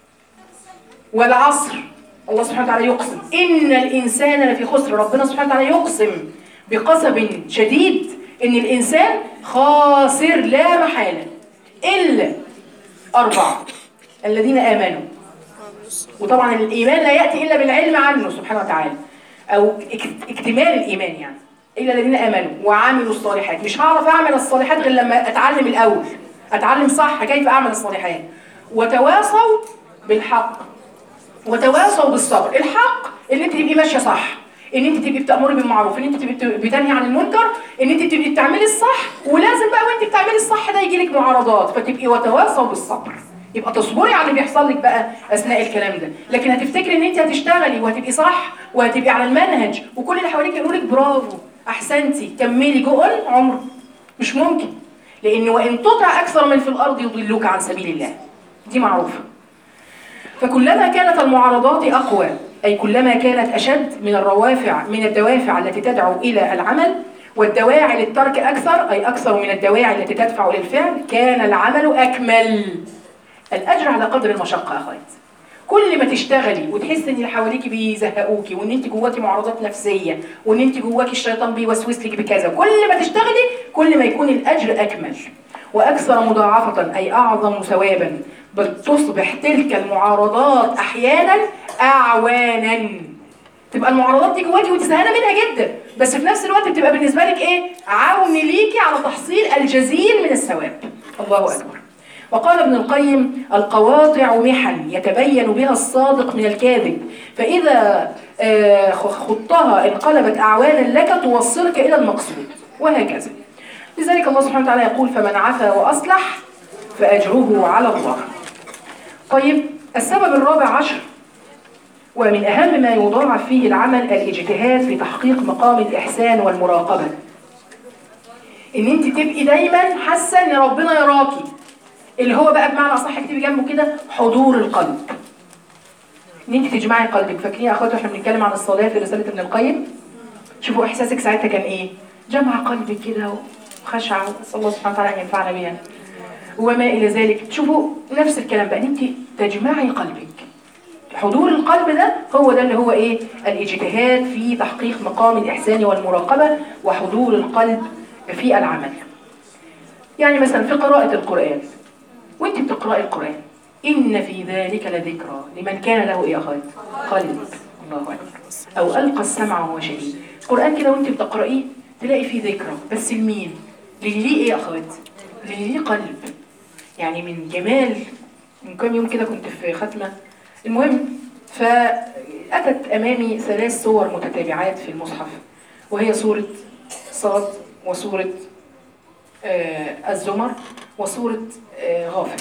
[SPEAKER 1] والعصر الله سبحانه وتعالى يقسم ان الانسان لفي خسر، ربنا سبحانه وتعالى يقسم بقسم شديد ان الانسان خاسر لا محاله الا 4: الذين امنوا. وطبعا الايمان لا ياتي الا بالعلم عنه سبحانه وتعالى، او اكتمال الايمان يعني. الا الذين امنوا وعملوا الصالحات. مش هعرف اعمل الصالحات غير لما اتعلم الاول، اتعلم صح كيف اعمل الصالحات. وتواصوا بالحق وتواصوا بالصبر. الحق ان انت تبقي ماشيه صح، ان انت تبقي بتامري بالمعروف، ان انت تبقي بتنهي عن المنكر، ان انت تبقي بتعملي الصح. ولازم بقى وانت بتعملي الصح ده يجي لك معارضات، فتبقي وتواصوا بالصبر، يبقى تصبري على اللي بيحصل لك بقى اثناء الكلام ده. لكن هتفتكري ان انت هتشتغلي وهتبقي صح وهتبقي على المنهج وكل اللي حواليك يقولوا لك برافو احسنتي كملي، جول عمر مش ممكن. لان وان تطع اكثر من في الارض يضلوك عن سبيل الله، دي معروفه. فكلما كانت المعارضات أقوى، أي كلما كانت أشد من الدوافع التي تدعو إلى العمل، والدواعي للترك أكثر، أي أكثر من الدواعي التي تدفع للفعل، كان العمل أكمل. الأجر على قدر المشقة يا أخوات. كل ما تشتغلي وتحسي ان اللي حواليكي بيزهقوكي، وان انت جواكي معارضات نفسيه، وان انت جواكي الشيطان بيوسوس لك بكذا، كل ما تشتغلي كل ما يكون الاجر اكمل واكثر مضاعفه، اي اعظم ثوابا. بل تصبح تلك المعارضات احيانا اعوانا. تبقى المعارضات دي جواكي وانت زهقانه منها جدا، بس في نفس الوقت بتبقى بالنسبه لك ايه؟ عون ليكي على تحصيل الجزيل من الثواب. الله اكبر. وقال ابن القيم: القواطع محن يتبين بها الصادق من الكاذب، فإذا خضتها انقلبت أعوانا لك توصلك إلى المقصود، وهكذا. لذلك الله سبحانه وتعالى يقول: فمن عفا وأصلح فأجره على الله. طيب، السبب الرابع عشر ومن أهم ما يضاعف فيه العمل الاجتهاد في تحقيق مقام الإحسان والمراقبة. إن أنت تبقي دايما حاسة إن ربنا يراكي، اللي هو بقى بمعنى اصح اكتبي جنبه كده حضور القلب. ان انت تجمعي قلبك. فاكرين يا اخواتي واحنا بنتكلم عن الصلاه في رساله ابن القيم؟ شوفوا احساسك ساعتها كان ايه؟ جمع قلبك كده وخشعه، نسال الله سبحانه وتعالى ان ينفعنا بها وما الى ذلك. شوفوا نفس الكلام بقى، ان انت تجمعي قلبك. حضور القلب ده هو ده اللي هو ايه؟ الاجتهاد في تحقيق مقام الاحسان والمراقبه وحضور القلب في العمل. يعني مثلا في قراءه القران، وانت بتقرأي القرآن: إن في ذلك لذكرى لمن كان له إيه يا أخوات؟ قلب. الله أكبر. أو ألقى السمع وهو شهيد. القرآن كده وانت بتقرأيه تلاقي فيه ذكرى، بس لمين؟ للي ليه إيه يا أخوات؟ للي ليه قلب. يعني من جمال، من كام يوم كده كنت في ختمة، المهم فأتت أمامي 3 صور متتابعات في المصحف، وهي سورة صاد وسورة الزمر وسورة غافر.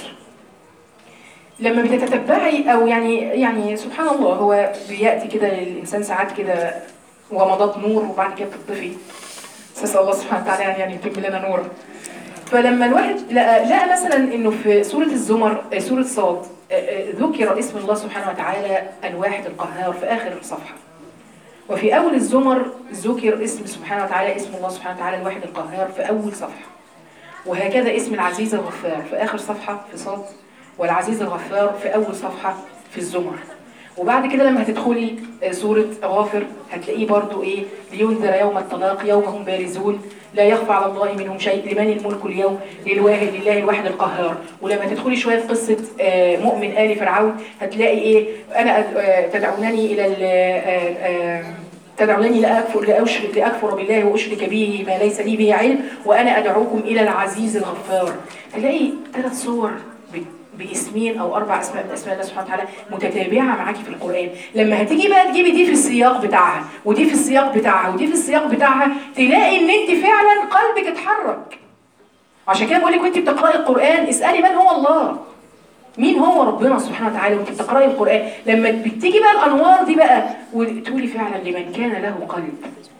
[SPEAKER 1] لما بتتتبعي او يعني سبحان الله، هو بياتي كده للانسان ساعات كده ومضات نور وبعد كده بتطفي. نسال الله سبحانه وتعالى يعني يتم لنا نور. فلما الواحد لقى مثلا انه في سوره الزمر سوره صاد ذكر اسم الله سبحانه وتعالى الواحد القهار في اخر صفحه، وفي اول الزمر ذكر اسم سبحانه وتعالى اسم الله سبحانه وتعالى الواحد القهار في اول صفحه، وهكذا اسم العزيز الغفار في آخر صفحة في صاد، والعزيز الغفار في أول صفحة في الزمر. وبعد كده لما هتدخلي سورة غافر هتلاقيه برضو إيه؟ لينذر يوم الطلاق يوم هم بارزون لا يخفى على الله منهم شيء لمن الملك اليوم لله الواحد القهار. ولما تدخلي شوية في قصة مؤمن آل فرعون هتلاقي إيه؟ أنا تدعونني إلى تدعونني لأكفر بالله وأشرك به ما ليس لي به علم وأنا أدعوكم إلى العزيز الغفار. تلاقي 3 صور باسمين أو 4 أسماء من أسماء الله سبحانه وتعالى متتابعة معاكي في القرآن. لما هتيجي بقى تجيبي دي في السياق بتاعها ودي في السياق بتاعها ودي في السياق بتاعها، تلاقي إن أنت فعلا قلبك اتحرك. عشان كده بقول لك وأنت بتقرأي القرآن اسألي من هو الله؟ مين هو ربنا سبحانه وتعالى وانت بتقراي القرآن؟ لما بتيجي بقى الأنوار دي بقى وتقولي فعلا لمن كان له قلب.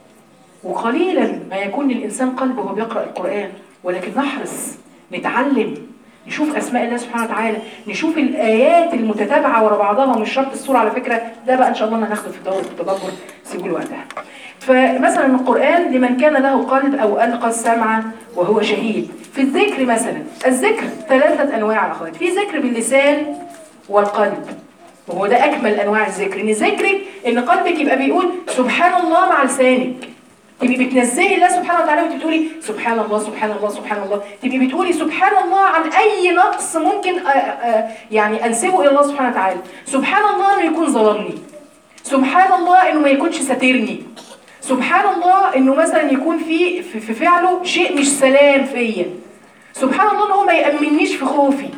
[SPEAKER 1] وقليلا ما يكون للإنسان قلب وهو بيقرأ القرآن، ولكن نحرص نتعلم، نشوف أسماء الله سبحانه وتعالى، نشوف الآيات المتتابعة ورا بعضها، ومش شرط السورة على فكرة، ده بقى إن شاء الله هناخده في دورة التدبر سيبوا له وقتها. فمثلا القرآن لمن كان له قلب أو ألقى السمع وهو شهيد. في الذكر مثلا، الذكر 3 أنواع يا أخوات، في ذكر باللسان والقلب، وهو ده أكمل أنواع الذكر. إن ذكرك إن قلبك يبقى بيقول سبحان الله مع لسانك، تبقي بتنزهي الله سبحانه وتعالى وانت بتقولي سبحان الله سبحان الله سبحان الله، تبقي بتقولي سبحان الله عن أي نقص ممكن يعني أنسبه إلى الله سبحانه وتعالى. سبحان الله إنه يكون ظلمني، سبحان الله إنه ما يكونش ساترني، سبحان الله إنه مثلا يكون في فعله شيء مش سلام فيا، سبحان الله إنه ما يأمنيش في خوفي،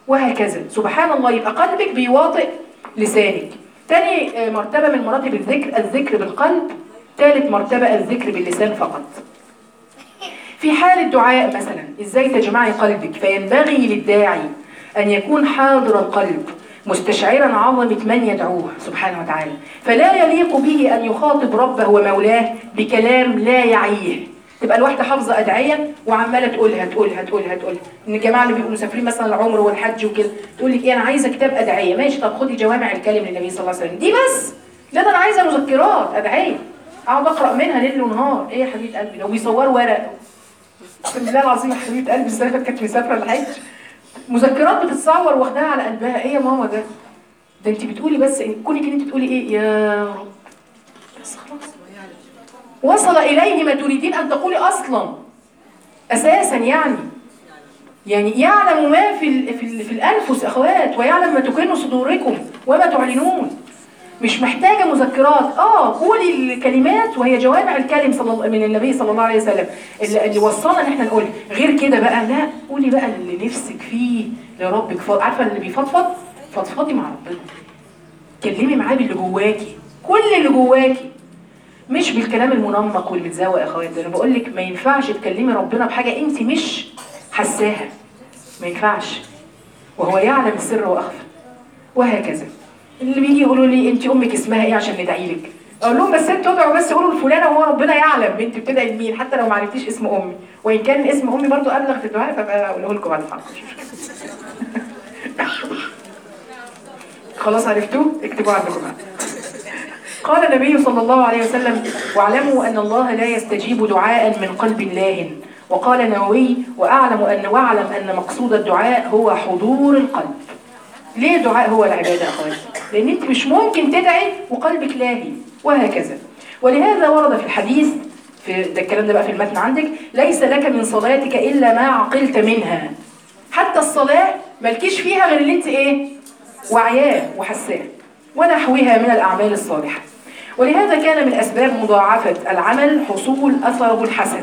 [SPEAKER 1] وهكذا. سبحان الله، يبقى قلبك بيواطئ لسانك. تاني مرتبة من مراتب الذكر بالقلب. ثالث مرتبة الذكر باللسان فقط. في حال الدعاء مثلا، ازاي تجمعي قلبك؟ فينبغي للداعي أن يكون حاضر القلب مستشعرا عظمة من يدعوه سبحانه وتعالى، فلا يليق به أن يخاطب ربه ومولاه بكلام لا يعيه. تبقى الواحدة حافظة أدعية وعمالة تقولها. إن الجماعة اللي بيبقوا مسافرين مثلا العمر والحج وكده، تقول لك إيه، أنا عايزة كتاب أدعية. ماشي، طب خدي جوامع الكلم للنبي صلى الله عليه وسلم دي بس. لا، ده أنا عايزة مذكرات أدعية أقعد أقرأ منها ليل ونهار. إيه يا حبيبة قلبي، لو بيصوروا ورق. بسم الله العظيم يا حبيبة قلبي، السنة كانت مسافرة الحج، مذكرات بتتصور واخداها على قلبها. ايه يا ماما ده انت بتقولي بس كونك ان انت بتقولي ايه يا رب بس خلاص وصل اليه ما تريدين ان تقولي اصلا اساسا. يعني يعلم ما في الانفس اخوات، ويعلم ما تكن صدوركم وما تعلنون. مش محتاجه مذكرات. قولي الكلمات وهي جوامع الكلم من النبي صلى الله عليه وسلم اللي وصلنا ان احنا نقول. غير كده بقى لا، قولي بقى اللي نفسك فيه لربك. عارفه اللي بيفضفض، فضفضي مع ربنا، كلمي معاه باللي جواكي، كل اللي جواكي، مش بالكلام المنمق والمتزوق يا اخواتي. انا بقول لك ما ينفعش تكلمي ربنا بحاجه انت مش حساها، ما ينفعش، وهو يعلم السر واخفى. وهكذا اللي بيجي يقولوا لي انت امك اسمها ايه عشان ندعي لك، اقول لهم بس انتوا ادعوا، بس قولوا لفلانه وهو ربنا يعلم انت بتدعي لمين، حتى لو ما عرفتيش اسم امي، وان كان اسم امي برضو ابلغ في الدعاء فابقى اقوله لكم بعد الحلقه. خلاص عرفتوه، اكتبوا عندكم. قال النبي صلى الله عليه وسلم: واعلموا ان الله لا يستجيب دعاء من قلب لاهٍ. وقال النووي: واعلم ان مقصود الدعاء هو حضور القلب. ليه الدعاء هو العبادة يا أخواتي؟ لأن أنت مش ممكن تدعي وقلبك لاهي. وهكذا. ولهذا ورد في الحديث، ده الكلام ده بقى في المتن عندك: ليس لك من صلاتك إلا ما عقلت منها. حتى الصلاة مالكيش فيها غير اللي أنت إيه؟ وعياه وحساه. ونحوها من الأعمال الصالحة. ولهذا كان من أسباب مضاعفة العمل حصول أثره الحسن.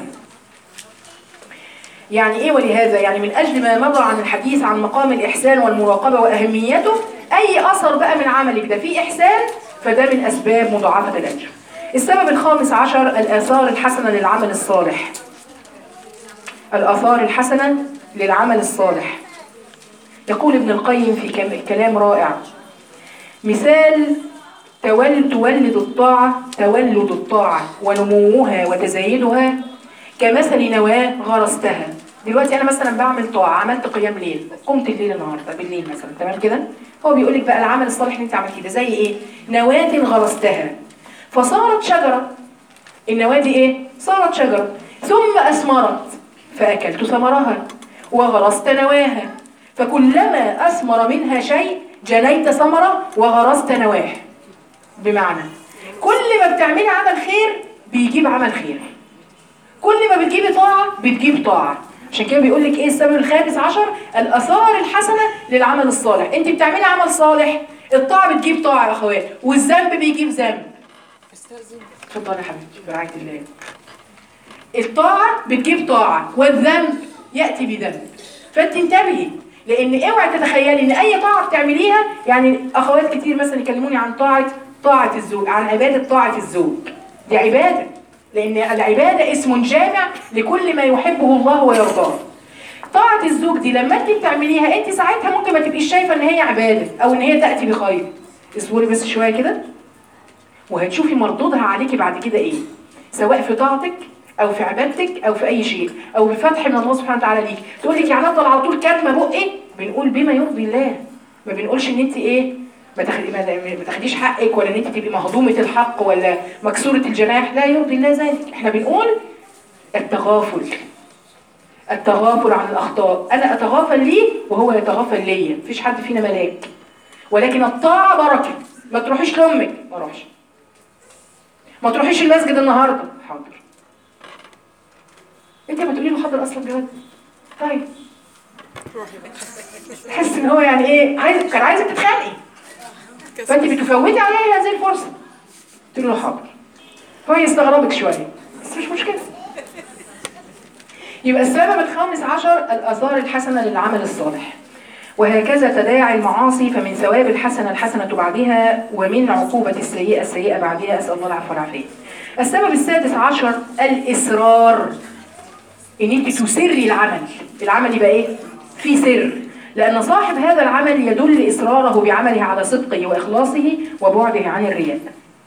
[SPEAKER 1] يعني ايه ولهذا؟ يعني من اجل ما مضى عن الحديث عن مقام الاحسان والمراقبه واهميته، اي اثر بقى من عملك ده فيه احسان فده من اسباب مضاعفه الاجر. السبب الخامس عشر: الاثار الحسنه للعمل الصالح. الاثار الحسنه للعمل الصالح. يقول ابن القيم في كلام رائع: مثال تولد الطاعه ونموها وتزايدها كمثل نواة غرستها. دلوقتي انا مثلا بعمل طاعه، عملت قيام ليل، قمت الليل النهارده بالليل مثلا، تمام كده؟ هو بيقول لك بقى العمل الصالح اللي انت عملتيه ده زي ايه؟ نواة غرستها فصارت شجره. النواه دي ايه؟ صارت شجره، ثم اثمرت فاكلت ثمرها وغرست نواها، فكلما اثمر منها شيء جنيت ثمره وغرست نواه. بمعنى كل ما بتعملي عمل خير بيجيب عمل خير، كل ما بتجيبي طاعة بتجيب طاعة. عشان كده بيقول لك ايه السبب الخامس عشر: الآثار الحسنة للعمل الصالح. انت بتعملي عمل صالح، الطاعة بتجيب طاعة يا اخوات، والذنب بيجيب ذنب. اتفضلي يا حبيبتي برعاية الله. الطاعة بتجيب طاعة والذنب يأتي بذنب. فانت انتبهي، لان اوعي تتخيلي ان اي طاعة بتعمليها، يعني اخوات كتير مثلا يكلموني عن طاعة الزوج، عن عبادة طاعة الزوج. دي عبادة، لأن العبادة اسم جامع لكل ما يحبه الله ويرضاه. طاعة الزوج دي لما انت بتعمليها، انت ساعتها ممكن ما تبقيش شايفة ان هي عبادة او ان هي تأتي بخير. اصبري بس شوية كده وهتشوفي مردودها عليكي بعد كده ايه، سواء في طاعتك او في عبادتك او في اي شيء، او بفتح من الله سبحانه وتعالى ليك. تقول لك يعني افضل على طول كاتمه بقي؟ بنقول بما يرضي الله، ما بنقولش ان انت ايه ما تاخديش حقك، ولا ان انت تبقي مهضومه الحق ولا مكسوره الجناح. لا يرضي الله ذلك. احنا بنقول التغافل عن الاخطاء. انا اتغافل ليه وهو يتغافل ليا، مفيش حد فينا ملاك. ولكن الطاعه بركه. ما تروحيش لامك، ما اروحش. ما تروحيش المسجد النهارده، حاضر. انت ما تقولي له حاضر اصلا بجد. طيب تحس ان هو يعني ايه، كان عايزك تتخانقي، فانت بتفوتي عليه هذه الفرصه. تقول له حاضر، هو يستغربك شويه بس مش مشكله. يبقى السبب الخامس عشر: الاثار الحسنه للعمل الصالح. وهكذا تداعي المعاصي، فمن ثواب الحسنة الحسنة بعدها، ومن عقوبة السيئة السيئة بعدها. أسأل الله العفو والعافية. السبب السادس عشر الإصرار، إن أنت تسري العمل يبقى إيه؟ في سر، لأن صاحب هذا العمل يدل إصراره بعمله على صدقه وإخلاصه وبعده عن الرياء.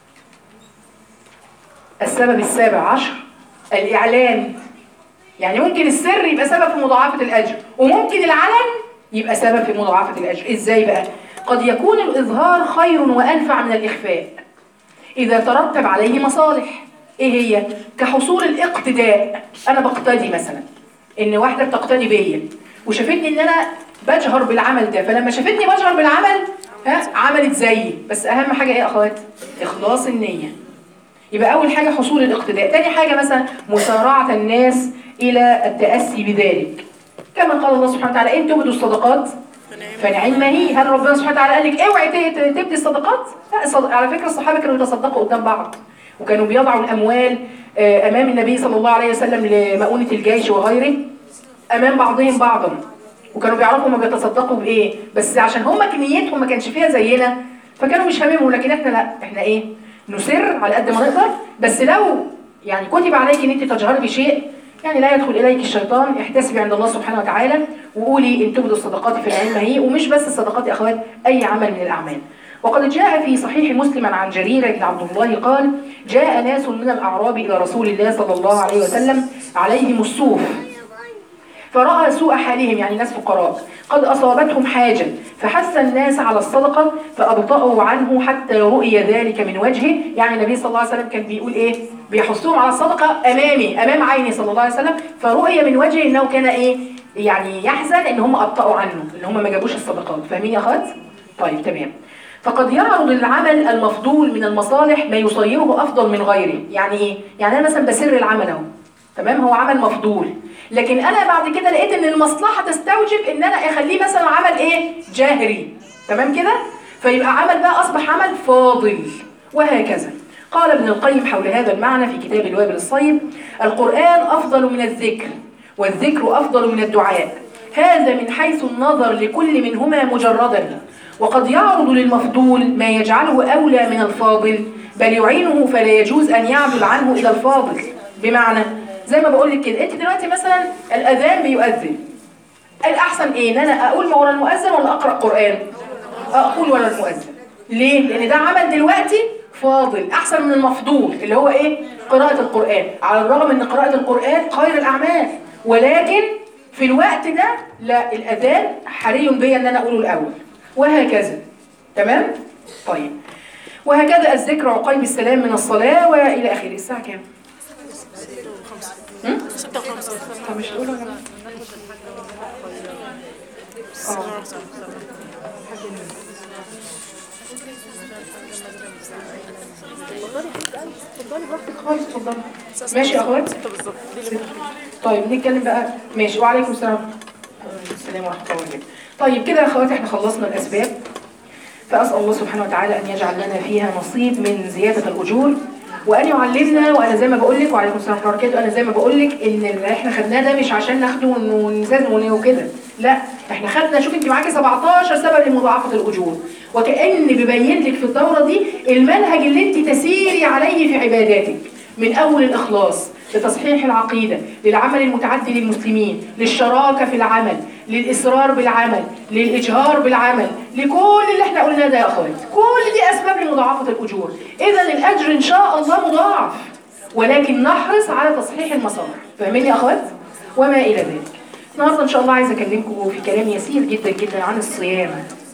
[SPEAKER 1] السبب السابع عشر الإعلان، يعني ممكن السر يبقى سبب في مضاعفة الأجر، وممكن العلن يبقى سبب في مضاعفة الأجر. إزاي بقى؟ قد يكون الإظهار خير وأنفع من الإخفاء إذا ترتب عليه مصالح. إيه هي؟ كحصول الاقتداء. أنا بقتدي مثلا، إن واحدة بتقتدي بيا وشافتني إن أنا بجهر بالعمل ده، فلما شافتني بجهر بالعمل عملت زيي. بس أهم حاجة إيه يا أخوات؟ إخلاص النية. يبقى أول حاجة حصول الاقتداء. تاني حاجة مثلا مسارعة الناس إلى التأسي بذلك، كما قال الله سبحانه وتعالى: إن تبدوا الصدقات فنعم هي. هل ربنا سبحانه وتعالى قال لك اوعي تبدي الصدقات؟ لا، على فكرة الصحابة كانوا يتصدقوا قدام بعض، وكانوا بيضعوا الأموال أمام النبي صلى الله عليه وسلم لمؤونة الجيش وغيره، أمام بعضهم بعضا، وكانوا بيعرفوا ما بيتصدقوا بإيه. بس عشان هم كميتهم ما كانش فيها زينا فكانوا مش هاممهم. لكن احنا لا، احنا إيه؟ نسر على قد ما نقدر. بس لو يعني كتب عليك ان انت تجهري بشيء، يعني لا يدخل اليك الشيطان، احتسبي عند الله سبحانه وتعالى وقولي ان تبدوا الصدقات في العلم هي. ومش بس الصدقات يا اخوات، اي عمل من الاعمال. وقد جاء في صحيح مسلم عن جرير بن عبد الله قال: جاء ناس من الاعراب الى رسول الله صلى الله عليه وسلم عليهم الصوف، فرأى سوء حالهم، يعني ناس فقراء قد أصابتهم حاجة، فحث الناس على الصدقة فأبطأوا عنه حتى رؤي ذلك من وجهه. يعني النبي صلى الله عليه وسلم كان بيقول إيه؟ بيحثهم على الصدقة أمام عيني صلى الله عليه وسلم، فرؤي من وجهه إنه كان إيه؟ يعني يحزن إن هم أبطأوا عنه، إن هم ما جابوش الصدقات. فاهمين يا أخوات؟ طيب تمام. فقد يعرض العمل المفضول من المصالح ما يصيره أفضل من غيره. يعني إيه؟ يعني أنا مثلا بسر العمل أهو، تمام، هو عمل مفضول، لكن انا بعد كده لقيت ان المصلحه تستوجب ان انا اخليه مثلا عمل ايه؟ جاهري، تمام كده؟ فيبقى عمل بقى اصبح عمل فاضل. وهكذا قال ابن القيم حول هذا المعنى في كتاب الوابل الصيب: القرآن افضل من الذكر، والذكر افضل من الدعاء، هذا من حيث النظر لكل منهما مجردا. وقد يعرض للمفضول ما يجعله اولى من الفاضل، بل يعينه فلا يجوز ان يعدل عنه الى الفاضل. بمعنى زي ما بقول لك كده، انت دلوقتي مثلا الاذان بيؤذن، الاحسن ايه؟ ان انا اقول ورا المؤذن ولا اقرا قران؟ اقول ورا المؤذن. ليه؟ لان ده عمل دلوقتي فاضل احسن من المفضول اللي هو ايه؟ قراءه القران. على الرغم ان قراءه القران خير الاعمال، ولكن في الوقت ده لا، الاذان حري بي ان انا اقوله الاول. وهكذا، تمام؟ طيب، وهكذا الذكر عقيب السلام من الصلاه والى اخره. الساعه كام؟
[SPEAKER 2] 6 و5.
[SPEAKER 1] طب مش تقولوا يا جماعه؟ اتفضلي براحتك خالص، اتفضلي. ماشي يا اخوات؟ طيب نتكلم بقى. ماشي. وعليكم السلام ورحمه الله وبركاته. طيب كده يا اخوات احنا خلصنا الاسباب، فاسال الله سبحانه وتعالى ان يجعل لنا فيها نصيب من زياده الاجور، وان يعلمنا. وانا زي ما بقول لك، وعليكم السلام ورحمه الله وبركاته، انا زي ما بقول لك ان اللي احنا خدناه ده مش عشان ناخده ونزازن وكده، لا، احنا خدنا، شوف انت معاكي 17 سبب لمضاعفه الاجور، وكأن ببين لك في الدوره دي المنهج اللي انت تسيري عليه في عباداتك، من اول الاخلاص لتصحيح العقيده، للعمل المتعدي للمسلمين، للشراكه في العمل، للاصرار بالعمل، للاجهار بالعمل، لكل اللي احنا قلناه ده يا اخوات. كل دي اسباب لمضاعفه الاجور. اذا الاجر ان شاء الله مضاعف، ولكن نحرص على تصحيح المسار. فاهمين يا اخوات؟ وما الى ذلك. النهارده ان شاء الله عايزه اكلمكم في كلام يسير جدا جدا عن الصيام.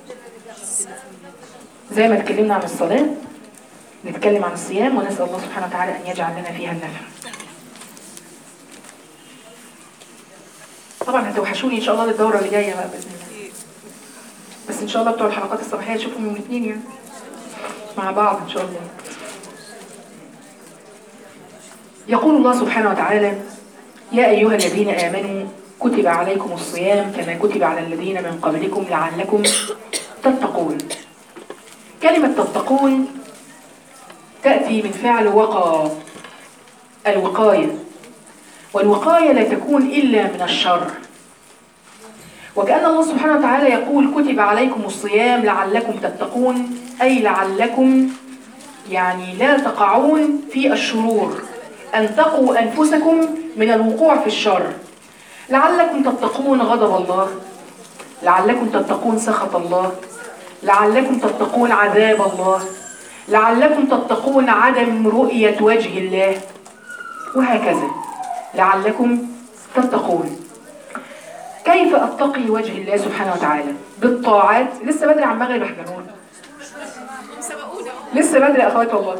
[SPEAKER 1] زي ما اتكلمنا عن الصلاه نتكلم عن الصيام، ونسال الله سبحانه وتعالى ان يجعل لنا فيها النفع. طبعا هتوحشوني ان شاء الله للدوره اللي جايه بقى باذن الله، بس ان شاء الله بتوع الحلقات الصباحيه تشوفهم من الاثنين يعني مع بعض ان شاء الله. يقول الله سبحانه وتعالى: يا ايها الذين امنوا كتب عليكم الصيام كما كتب على الذين من قبلكم لعلكم تتقون. كلمه تتقون تاتي من فعل وقى، الوقايه، والوقايه لا تكون الا من الشر. وكأن الله سبحانه وتعالى يقول كتب عليكم الصيام لعلكم تتقون، أي لعلكم يعني لا تقعون في الشرور، أن تقوا أنفسكم من الوقوع في الشر. لعلكم تتقون غضب الله، لعلكم تتقون سخط الله، لعلكم تتقون عذاب الله، لعلكم تتقون عدم رؤية وجه الله، وهكذا لعلكم تتقون. كيف أتقي وجه الله سبحانه وتعالى؟ بالطاعات. لسه بدري على المغرب يا حجنون، لسه بدري يا أخوات والله.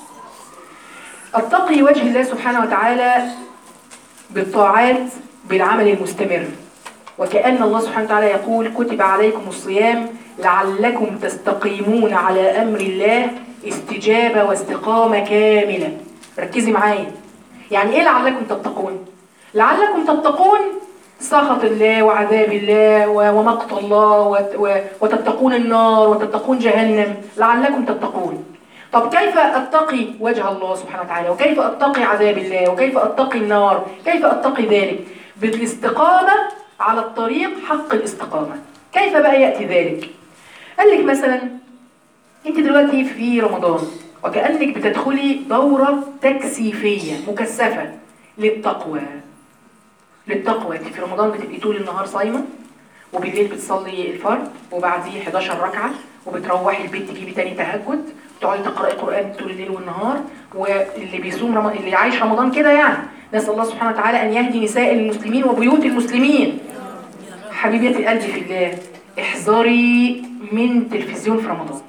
[SPEAKER 1] أتقي وجه الله سبحانه وتعالى بالطاعات، بالعمل المستمر. وكأن الله سبحانه وتعالى يقول كتب عليكم الصيام لعلكم تستقيمون على أمر الله استجابة واستقامة كاملة. ركزي معايا، يعني إيه لعلكم تتقون؟ لعلكم تتقون سخط الله وعذاب الله ومقت الله وتتقون النار وتتقون جهنم، لعلكم تتقون. طب كيف أتقي وجه الله سبحانه وتعالى؟ وكيف أتقي عذاب الله؟ وكيف أتقي النار؟ كيف أتقي ذلك؟ بالاستقامة على الطريق حق الاستقامة. كيف بقى يأتي ذلك؟ قال لك مثلا أنت دلوقتي في رمضان وكأنك بتدخلي دورة تكثيفية مكثفة للتقوى. للتقوى انت في رمضان بتبقي طول النهار صايمة، وبالليل بتصلي الفرض وبعديه 11 ركعة، وبتروحي البيت تجيبي تاني تهجد، وتقعدي تقرأي قرآن طول الليل والنهار. واللي بيصوم رمضان، اللي عايش رمضان كده يعني، نسأل الله سبحانه وتعالى أن يهدي نساء المسلمين وبيوت المسلمين. حبيبتي قلبي في الله، احذري من تلفزيون في رمضان،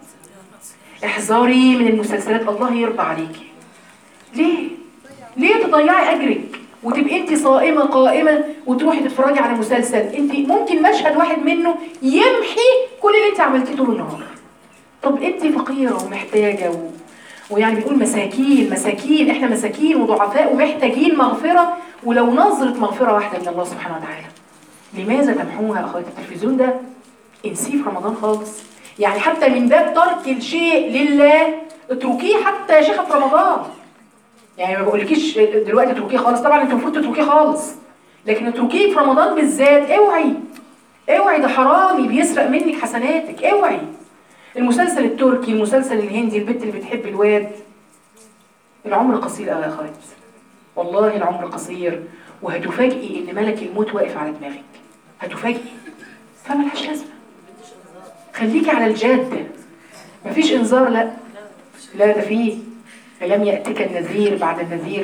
[SPEAKER 1] احذري من المسلسلات، الله يرضى عليكي. ليه؟ ليه تضيعي أجرك وتبقي انت صائمة قائمة وتروحي تتفرجي على مسلسل انت ممكن مشهد واحد منه يمحي كل اللي انت عملتيه طول النهار؟ طب انت فقيرة ومحتاجة ويعني بنقول مساكين، مساكين، احنا مساكين وضعفاء ومحتاجين مغفرة، ولو نظرة مغفرة واحدة من الله سبحانه وتعالى. لماذا تمحوها يا اخواتي؟ التلفزيون ده انسيه في رمضان خالص، يعني حتى من باب ترك الشيء لله اتركيه حتى يا شيخة في رمضان. يعني ما بقولكيش دلوقتي اتركيه خالص، طبعا انت المفروض تتركيه خالص، لكن اتركيه في رمضان بالذات. اوعي اوعي، ده حرامي بيسرق منك حسناتك، اوعي. المسلسل التركي، المسلسل الهندي، البنت اللي بتحب الواد، العمر قصير قوي يا اخوات، والله العمر قصير، وهتفاجئي ان ملك الموت واقف على دماغك، هتفاجئي، فملهاش لازمه. خليكي على الجاده، مفيش انذار، لا لا، ده فيه فلم يأتك النذير بعد النذير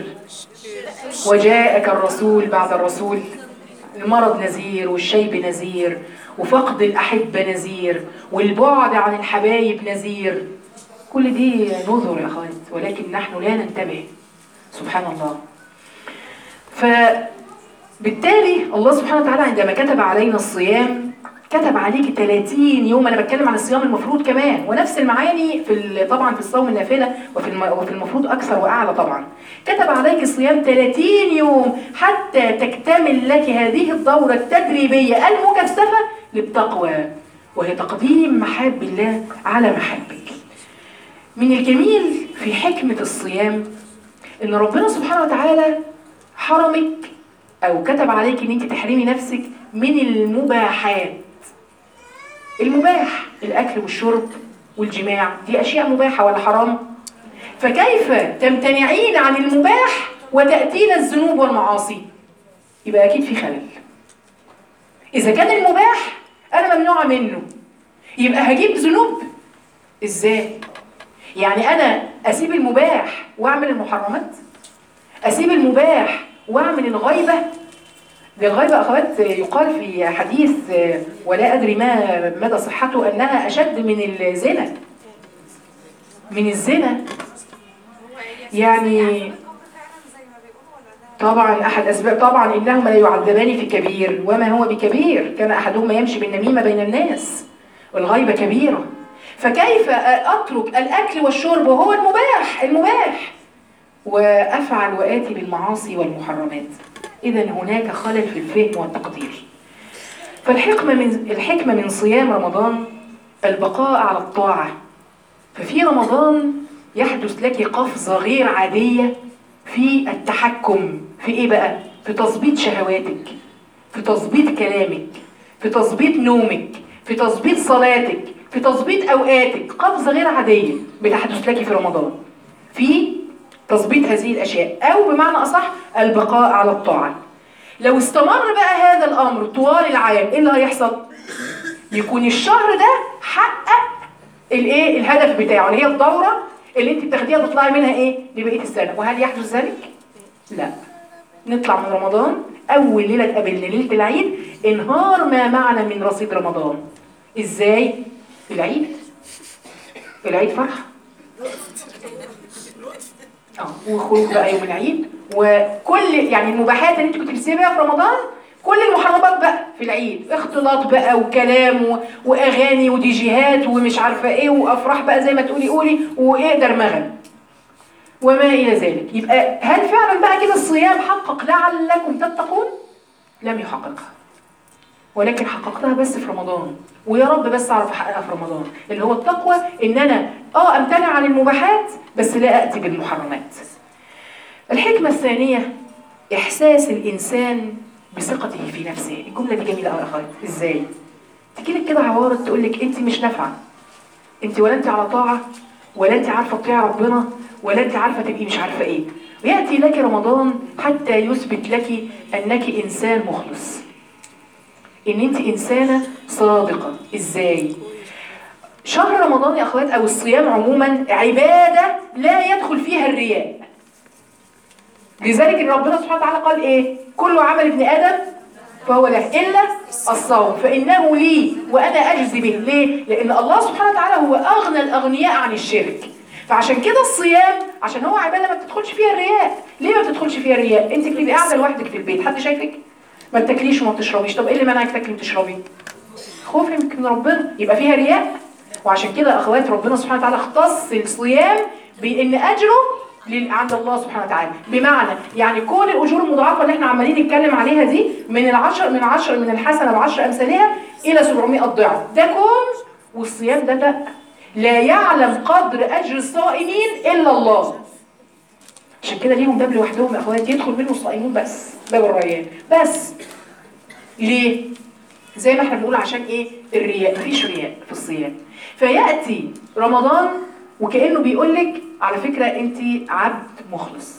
[SPEAKER 1] وجاءك الرسول بعد الرسول. المرض نذير، والشيب نذير، وفقد الأحبة نذير، والبعد عن الحبايب نذير. كل دي نذر يا أخوات، ولكن نحن لا ننتبه، سبحان الله. فبالتالي الله سبحانه وتعالى عندما كتب علينا الصيام كتب عليك 30 يوم. انا بتكلم عن الصيام المفروض كمان، ونفس المعاني طبعا في الصوم النافله وفي المفروض اكثر واعلى طبعا. كتب عليك الصيام 30 يوم حتى تكتمل لك هذه الدوره التدريبيه المكثفه للتقوى، وهي تقديم محاب الله على محبك. من الجميل في حكمه الصيام ان ربنا سبحانه وتعالى حرمك او كتب عليك ان انت تحرمي نفسك من المباحات. المباح الأكل والشرب والجماع، دي أشياء مباحة ولا حرام؟ فكيف تمتنعين عن المباح وتأتين الذنوب والمعاصي؟ يبقى أكيد في خلل. إذا كان المباح أنا ممنوعة منه، يبقى هجيب ذنوب إزاي؟ يعني أنا أسيب المباح وأعمل المحرمات؟ أسيب المباح وأعمل الغيبة؟ للغيبة أخوات يقال في حديث ولا أدري ما مدى صحته أنها أشد من الزنا. من الزنا يعني طبعا أحد أسباب، طبعا إنهما لا يعذبان في كبير وما هو بكبير، كان أحدهما يمشي بالنميمة بين الناس، والغيبة كبيرة. فكيف أترك الأكل والشرب وهو المباح وأفعل وآتي بالمعاصي والمحرمات؟ إذا هناك خلل في الفهم والتقدير. فالحكمة من صيام رمضان البقاء على الطاعة. ففي رمضان يحدث لك قفزة غير عادية في التحكم في إيه بقى؟ في تظبيط شهواتك، في تظبيط كلامك، في تظبيط نومك، في تظبيط صلاتك، في تظبيط اوقاتك، قفزه غير عاديه بتحدث لك في رمضان في تظبيط هذه الاشياء، او بمعنى اصح البقاء على الطاعه. لو استمر بقى هذا الامر طوال العام، ايه اللي هيحصل؟ يكون الشهر ده حقق الايه الهدف بتاعه، اللي هي الدوره اللي انت بتاخديها تطلعي منها ايه لبقيه السنه. وهل يحدث ذلك؟ لا. نطلع من رمضان اول ليله تقابلنا ليله العيد، انهار ما معنا من رصيد رمضان. ازاي؟ العيد فرحه، وخروج بقى يوم العيد، وكل يعني المباحات اللي انت كنت بتسيبها في رمضان، كل المحرمات بقى في العيد، اختلاط بقى وكلام واغاني وديجيهات ومش عارفه ايه، وافراح بقى زي ما تقولي قولي، وايه درمغه وما الى ذلك. يبقى هل فعلا بقى كده الصيام حقق لعلكم تتقون؟ لم يحققها، ولكن حققتها بس في رمضان. ويا رب بس اعرف احققها في رمضان، اللي هو التقوى، ان انا امتنع عن المباحات بس لا اتي بالمحرمات. الحكمه الثانيه احساس الانسان بثقته في نفسه. الجمله دي جميله قوي يا اخوات. ازاي؟ تجيلك كده عوارض تقول لك انت مش نافعه، انت ولا انت على طاعه، ولا انت عارفه تطيعي ربنا، ولا انت عارفه تبقي مش عارفه ايه. وياتي لك رمضان حتى يثبت لك انك انسان مخلص، ان انت انسانه صادقه. ازاي؟ شهر رمضان يا اخوات او الصيام عموما عباده لا يدخل فيها الرياء. لذلك ربنا سبحانه وتعالى قال ايه؟ كل عمل ابن ادم فهو له الا الصوم فانه لي وانا اجزي به. ليه؟ لان الله سبحانه وتعالى هو اغنى الاغنياء عن الشرك. فعشان كده الصيام عشان هو عباده ما بتدخلش فيها الرياء. ليه ما بتدخلش فيها الرياء؟ انت بتبقي قاعده لوحدك في البيت، حد شايفك؟ ما بتاكليش وما بتشربيش. طب ايه اللي منعك تاكلي وتشربي؟ خوفك من ربنا، يبقى فيها رياء. وعشان كده اخوات ربنا سبحانه وتعالى اختص الصيام بان اجره عند الله سبحانه وتعالى. بمعنى يعني كل الاجور المضاعفه اللي احنا عمالين نتكلم عليها دي من الحسنه ب10 امثالها الى 700 ضعف، ده كون. والصيام ده لا يعلم قدر اجر الصائمين الا الله. عشان كده ليهم باب لوحدهم يا اخوات يدخل منه الصائمون بس، باب الريان بس. ليه؟ زي ما احنا بنقول عشان ايه؟ الرياء. مفيش رياء في الصيام. فياتي رمضان وكانه بيقول لك على فكره انت عبد مخلص،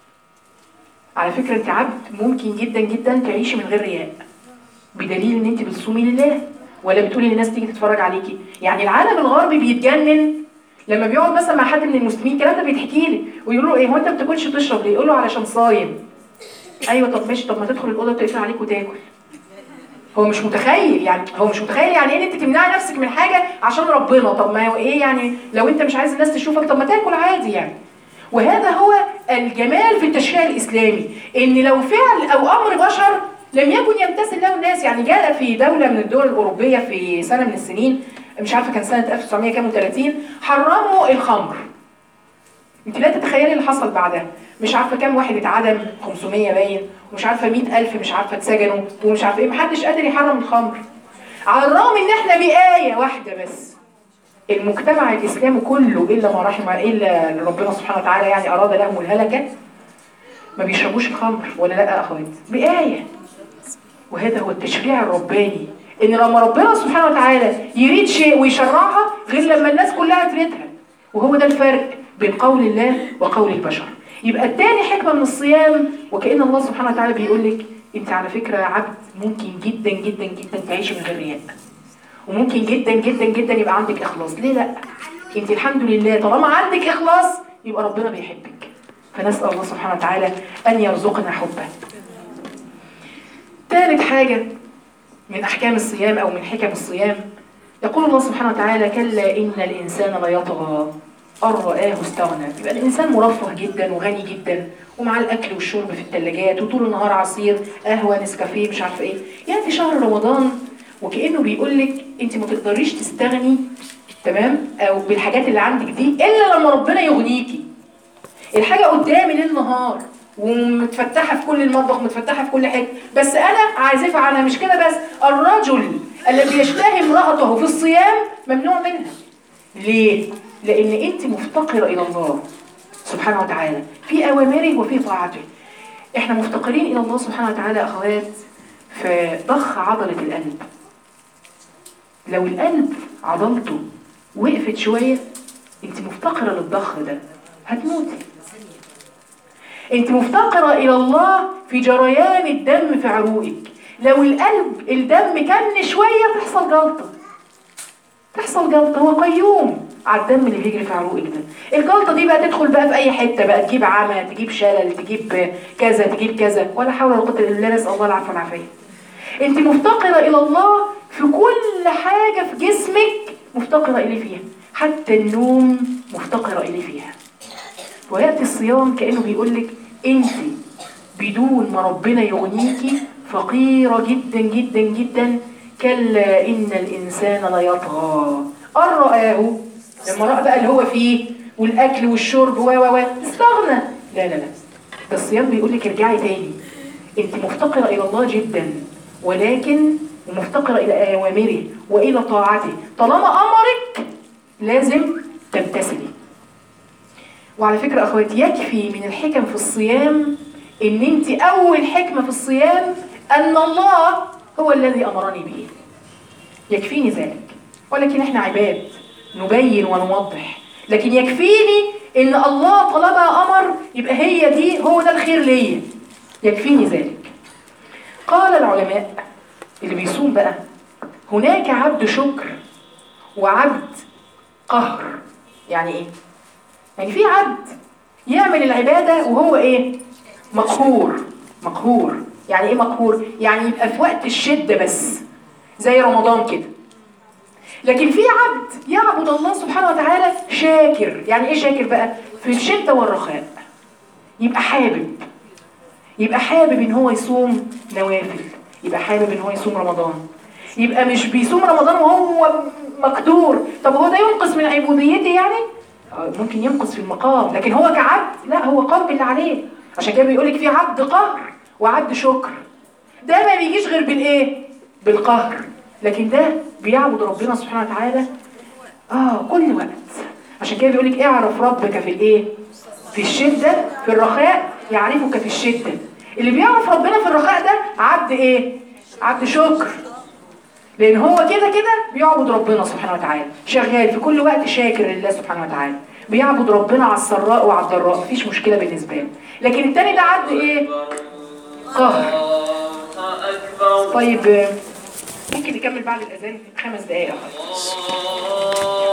[SPEAKER 1] على فكره انت عبد ممكن جدا جدا تعيشي من غير رياء، بدليل ان انت بتصومي لله ولا بتقولي للناس تيجي تتفرج عليكي. يعني العالم الغربي بيتجنن لما بيقعد مثلا مع حد من المسلمين، الكلام ده بيتحكي لي ويقولوا له ايه هو انت ما بتاكلش وتشرب ليه؟ يقول له علشان صايم. ايوه طب ماشي، طب ما تدخل الاوضه وتقفل عليك وتاكل. هو مش متخيل يعني ايه ان انت تمنعي نفسك من حاجه عشان ربنا. طب ما هو ايه يعني لو انت مش عايز الناس تشوفك طب ما تاكل عادي يعني. وهذا هو الجمال في التشريع الاسلامي، ان لو فعل او امر بشر لم يكن يمتثل له الناس. يعني جاء في دوله من الدول الاوروبيه في سنه من السنين، مش عارفه كان سنه 1930، حرموا الخمر. انت لا تتخيلي اللي حصل بعدها. مش عارفه كام واحد اتعدم، 500 باين، ومش عارفه 100,000 مش عارفه اتسجنوا، ومش عارفه ايه، محدش قادر يحرم الخمر. على الرغم ان احنا بآية واحده بس المجتمع الاسلامي كله الا ما رحم الا ربنا سبحانه وتعالى يعني اراد لهم الهلكه ما بيشربوش الخمر. ولا لا اخوات؟ بآية. وهذا هو التشريع الرباني، ان لما ربنا سبحانه وتعالى يريد شيء ويشرعها غير لما الناس كلها تريدها. وهو ده الفرق بين قول الله وقول البشر. يبقى التاني حكمة من الصيام، وكأن الله سبحانه وتعالى بيقول لك انت على فكرة عبد ممكن جدا جدا جدا تعيش من غير رياء، وممكن جدا جدا جدا يبقى عندك اخلاص. ليه لا؟ انت الحمد لله طالما عندك اخلاص يبقى ربنا بيحبك. فنسأل الله سبحانه وتعالى ان يرزقنا حبه. ثالث حاجة من احكام الصيام او من حكم الصيام، يقول الله سبحانه وتعالى كلا ان الانسان ليطغى أن رآه استغنى. يبقى الإنسان مرفه جدا وغني جدا ومع الأكل والشرب في الثلاجات وطول النهار عصير قهوة نسكافيه مش عارفة إيه. يأتي شهر رمضان وكأنه بيقول لك أنت ما تقدريش تستغني تمام أو بالحاجات اللي عندك دي إلا لما ربنا يغنيكي. الحاجة قدامي ليل نهار ومتفتحة في كل المطبخ، متفتحة في كل حتة، بس أنا عازفة عنها. مش كده بس، الرجل الذي يشتهي امرأته في الصيام ممنوع منها. ليه؟ لأن أنت مفتقرة إلى الله سبحانه وتعالى في أوامره وفي طاعته. إحنا مفتقرين إلى الله سبحانه وتعالى أخوات في ضخ عضلة القلب. لو القلب عضلته وقفت شوية انت مفتقرة للضخ ده هتموتي. انت مفتقرة الى الله في جريان الدم في عروقك. لو القلب الدم كن شوية تحصل جلطة. هو قيوم على الدم اللي بيجري في عروقك ده. الجلطة دي بقى تدخل بقى في اي حتة بقى، تجيب عمى، تجيب شلل، تجيب كذا، تجيب كذا، ولا حول ولا قوة الا بالله، نسأل الله العفو والعافية. انت مفتقرة الى الله في كل حاجة في جسمك، مفتقرة اليه فيها، حتى النوم مفتقرة اليه فيها. ويأتي الصيام كأنه بيقولك انت بدون ما ربنا يغنيكي فقيرة جدا جدا جدا. كلا إن الإنسان ليطغى أن رآه، لما رأى بقى اللي هو فيه والأكل والشرب استغنى. لا لا لا، ده الصيام بيقولك ارجعي تاني. انت مفتقرة إلى الله جدا، ولكن مفتقرة إلى أوامره وإلى طاعته. طالما أمرك لازم تمتثلي. وعلى فكرة أخواتي، يكفي من الحكم في الصيام إن أنت أول حكمة في الصيام أن الله هو الذي أمرني به. يكفيني ذلك، ولكن إحنا عباد نبين ونوضح. لكن يكفيني إن الله طالما أمر يبقى هي دي، هو ده الخير ليا، يكفيني ذلك. قال العلماء اللي بيصوم بقى، هناك عبد شكر وعبد قهر. يعني إيه؟ يعني في عبد يعمل العبادة وهو ايه؟ مقهور. يعني ايه مقهور؟ يعني يبقى في وقت الشدة بس، زي رمضان كده. لكن في عبد يعبد الله سبحانه وتعالى شاكر. يعني ايه شاكر بقى؟ في الشدة والرخاء يبقى حابب ان هو يصوم نوافل، يبقى حابب ان هو يصوم رمضان، يبقى مش بيصوم رمضان وهو مقدور. طب هو ده ينقص من عبوديته يعني؟ ممكن ينقص في المقام، لكن هو كعبد لا، هو قام باللي عليه. عشان كده بيقولك في عبد قهر وعبد شكر. ده ما بيجيش غير بالايه؟ بالقهر. لكن ده بيعبد ربنا سبحانه وتعالى كل وقت. عشان كده بيقولك اعرف ربك في الايه؟ في الشدة، في الرخاء يعرفك في الشدة. اللي بيعرف ربنا في الرخاء ده عبد ايه؟ عبد شكر. لأن هو كده بيعبد ربنا سبحانه وتعالى، شغال في كل وقت شاكر لله سبحانه وتعالى، بيعبد ربنا على السراء وعلى الضراء، مفيش مشكلة بالنسبة له. لكن التاني ده عبد ايه؟ قهر. طيب ممكن نكمل بعد الأذان 5 دقايق.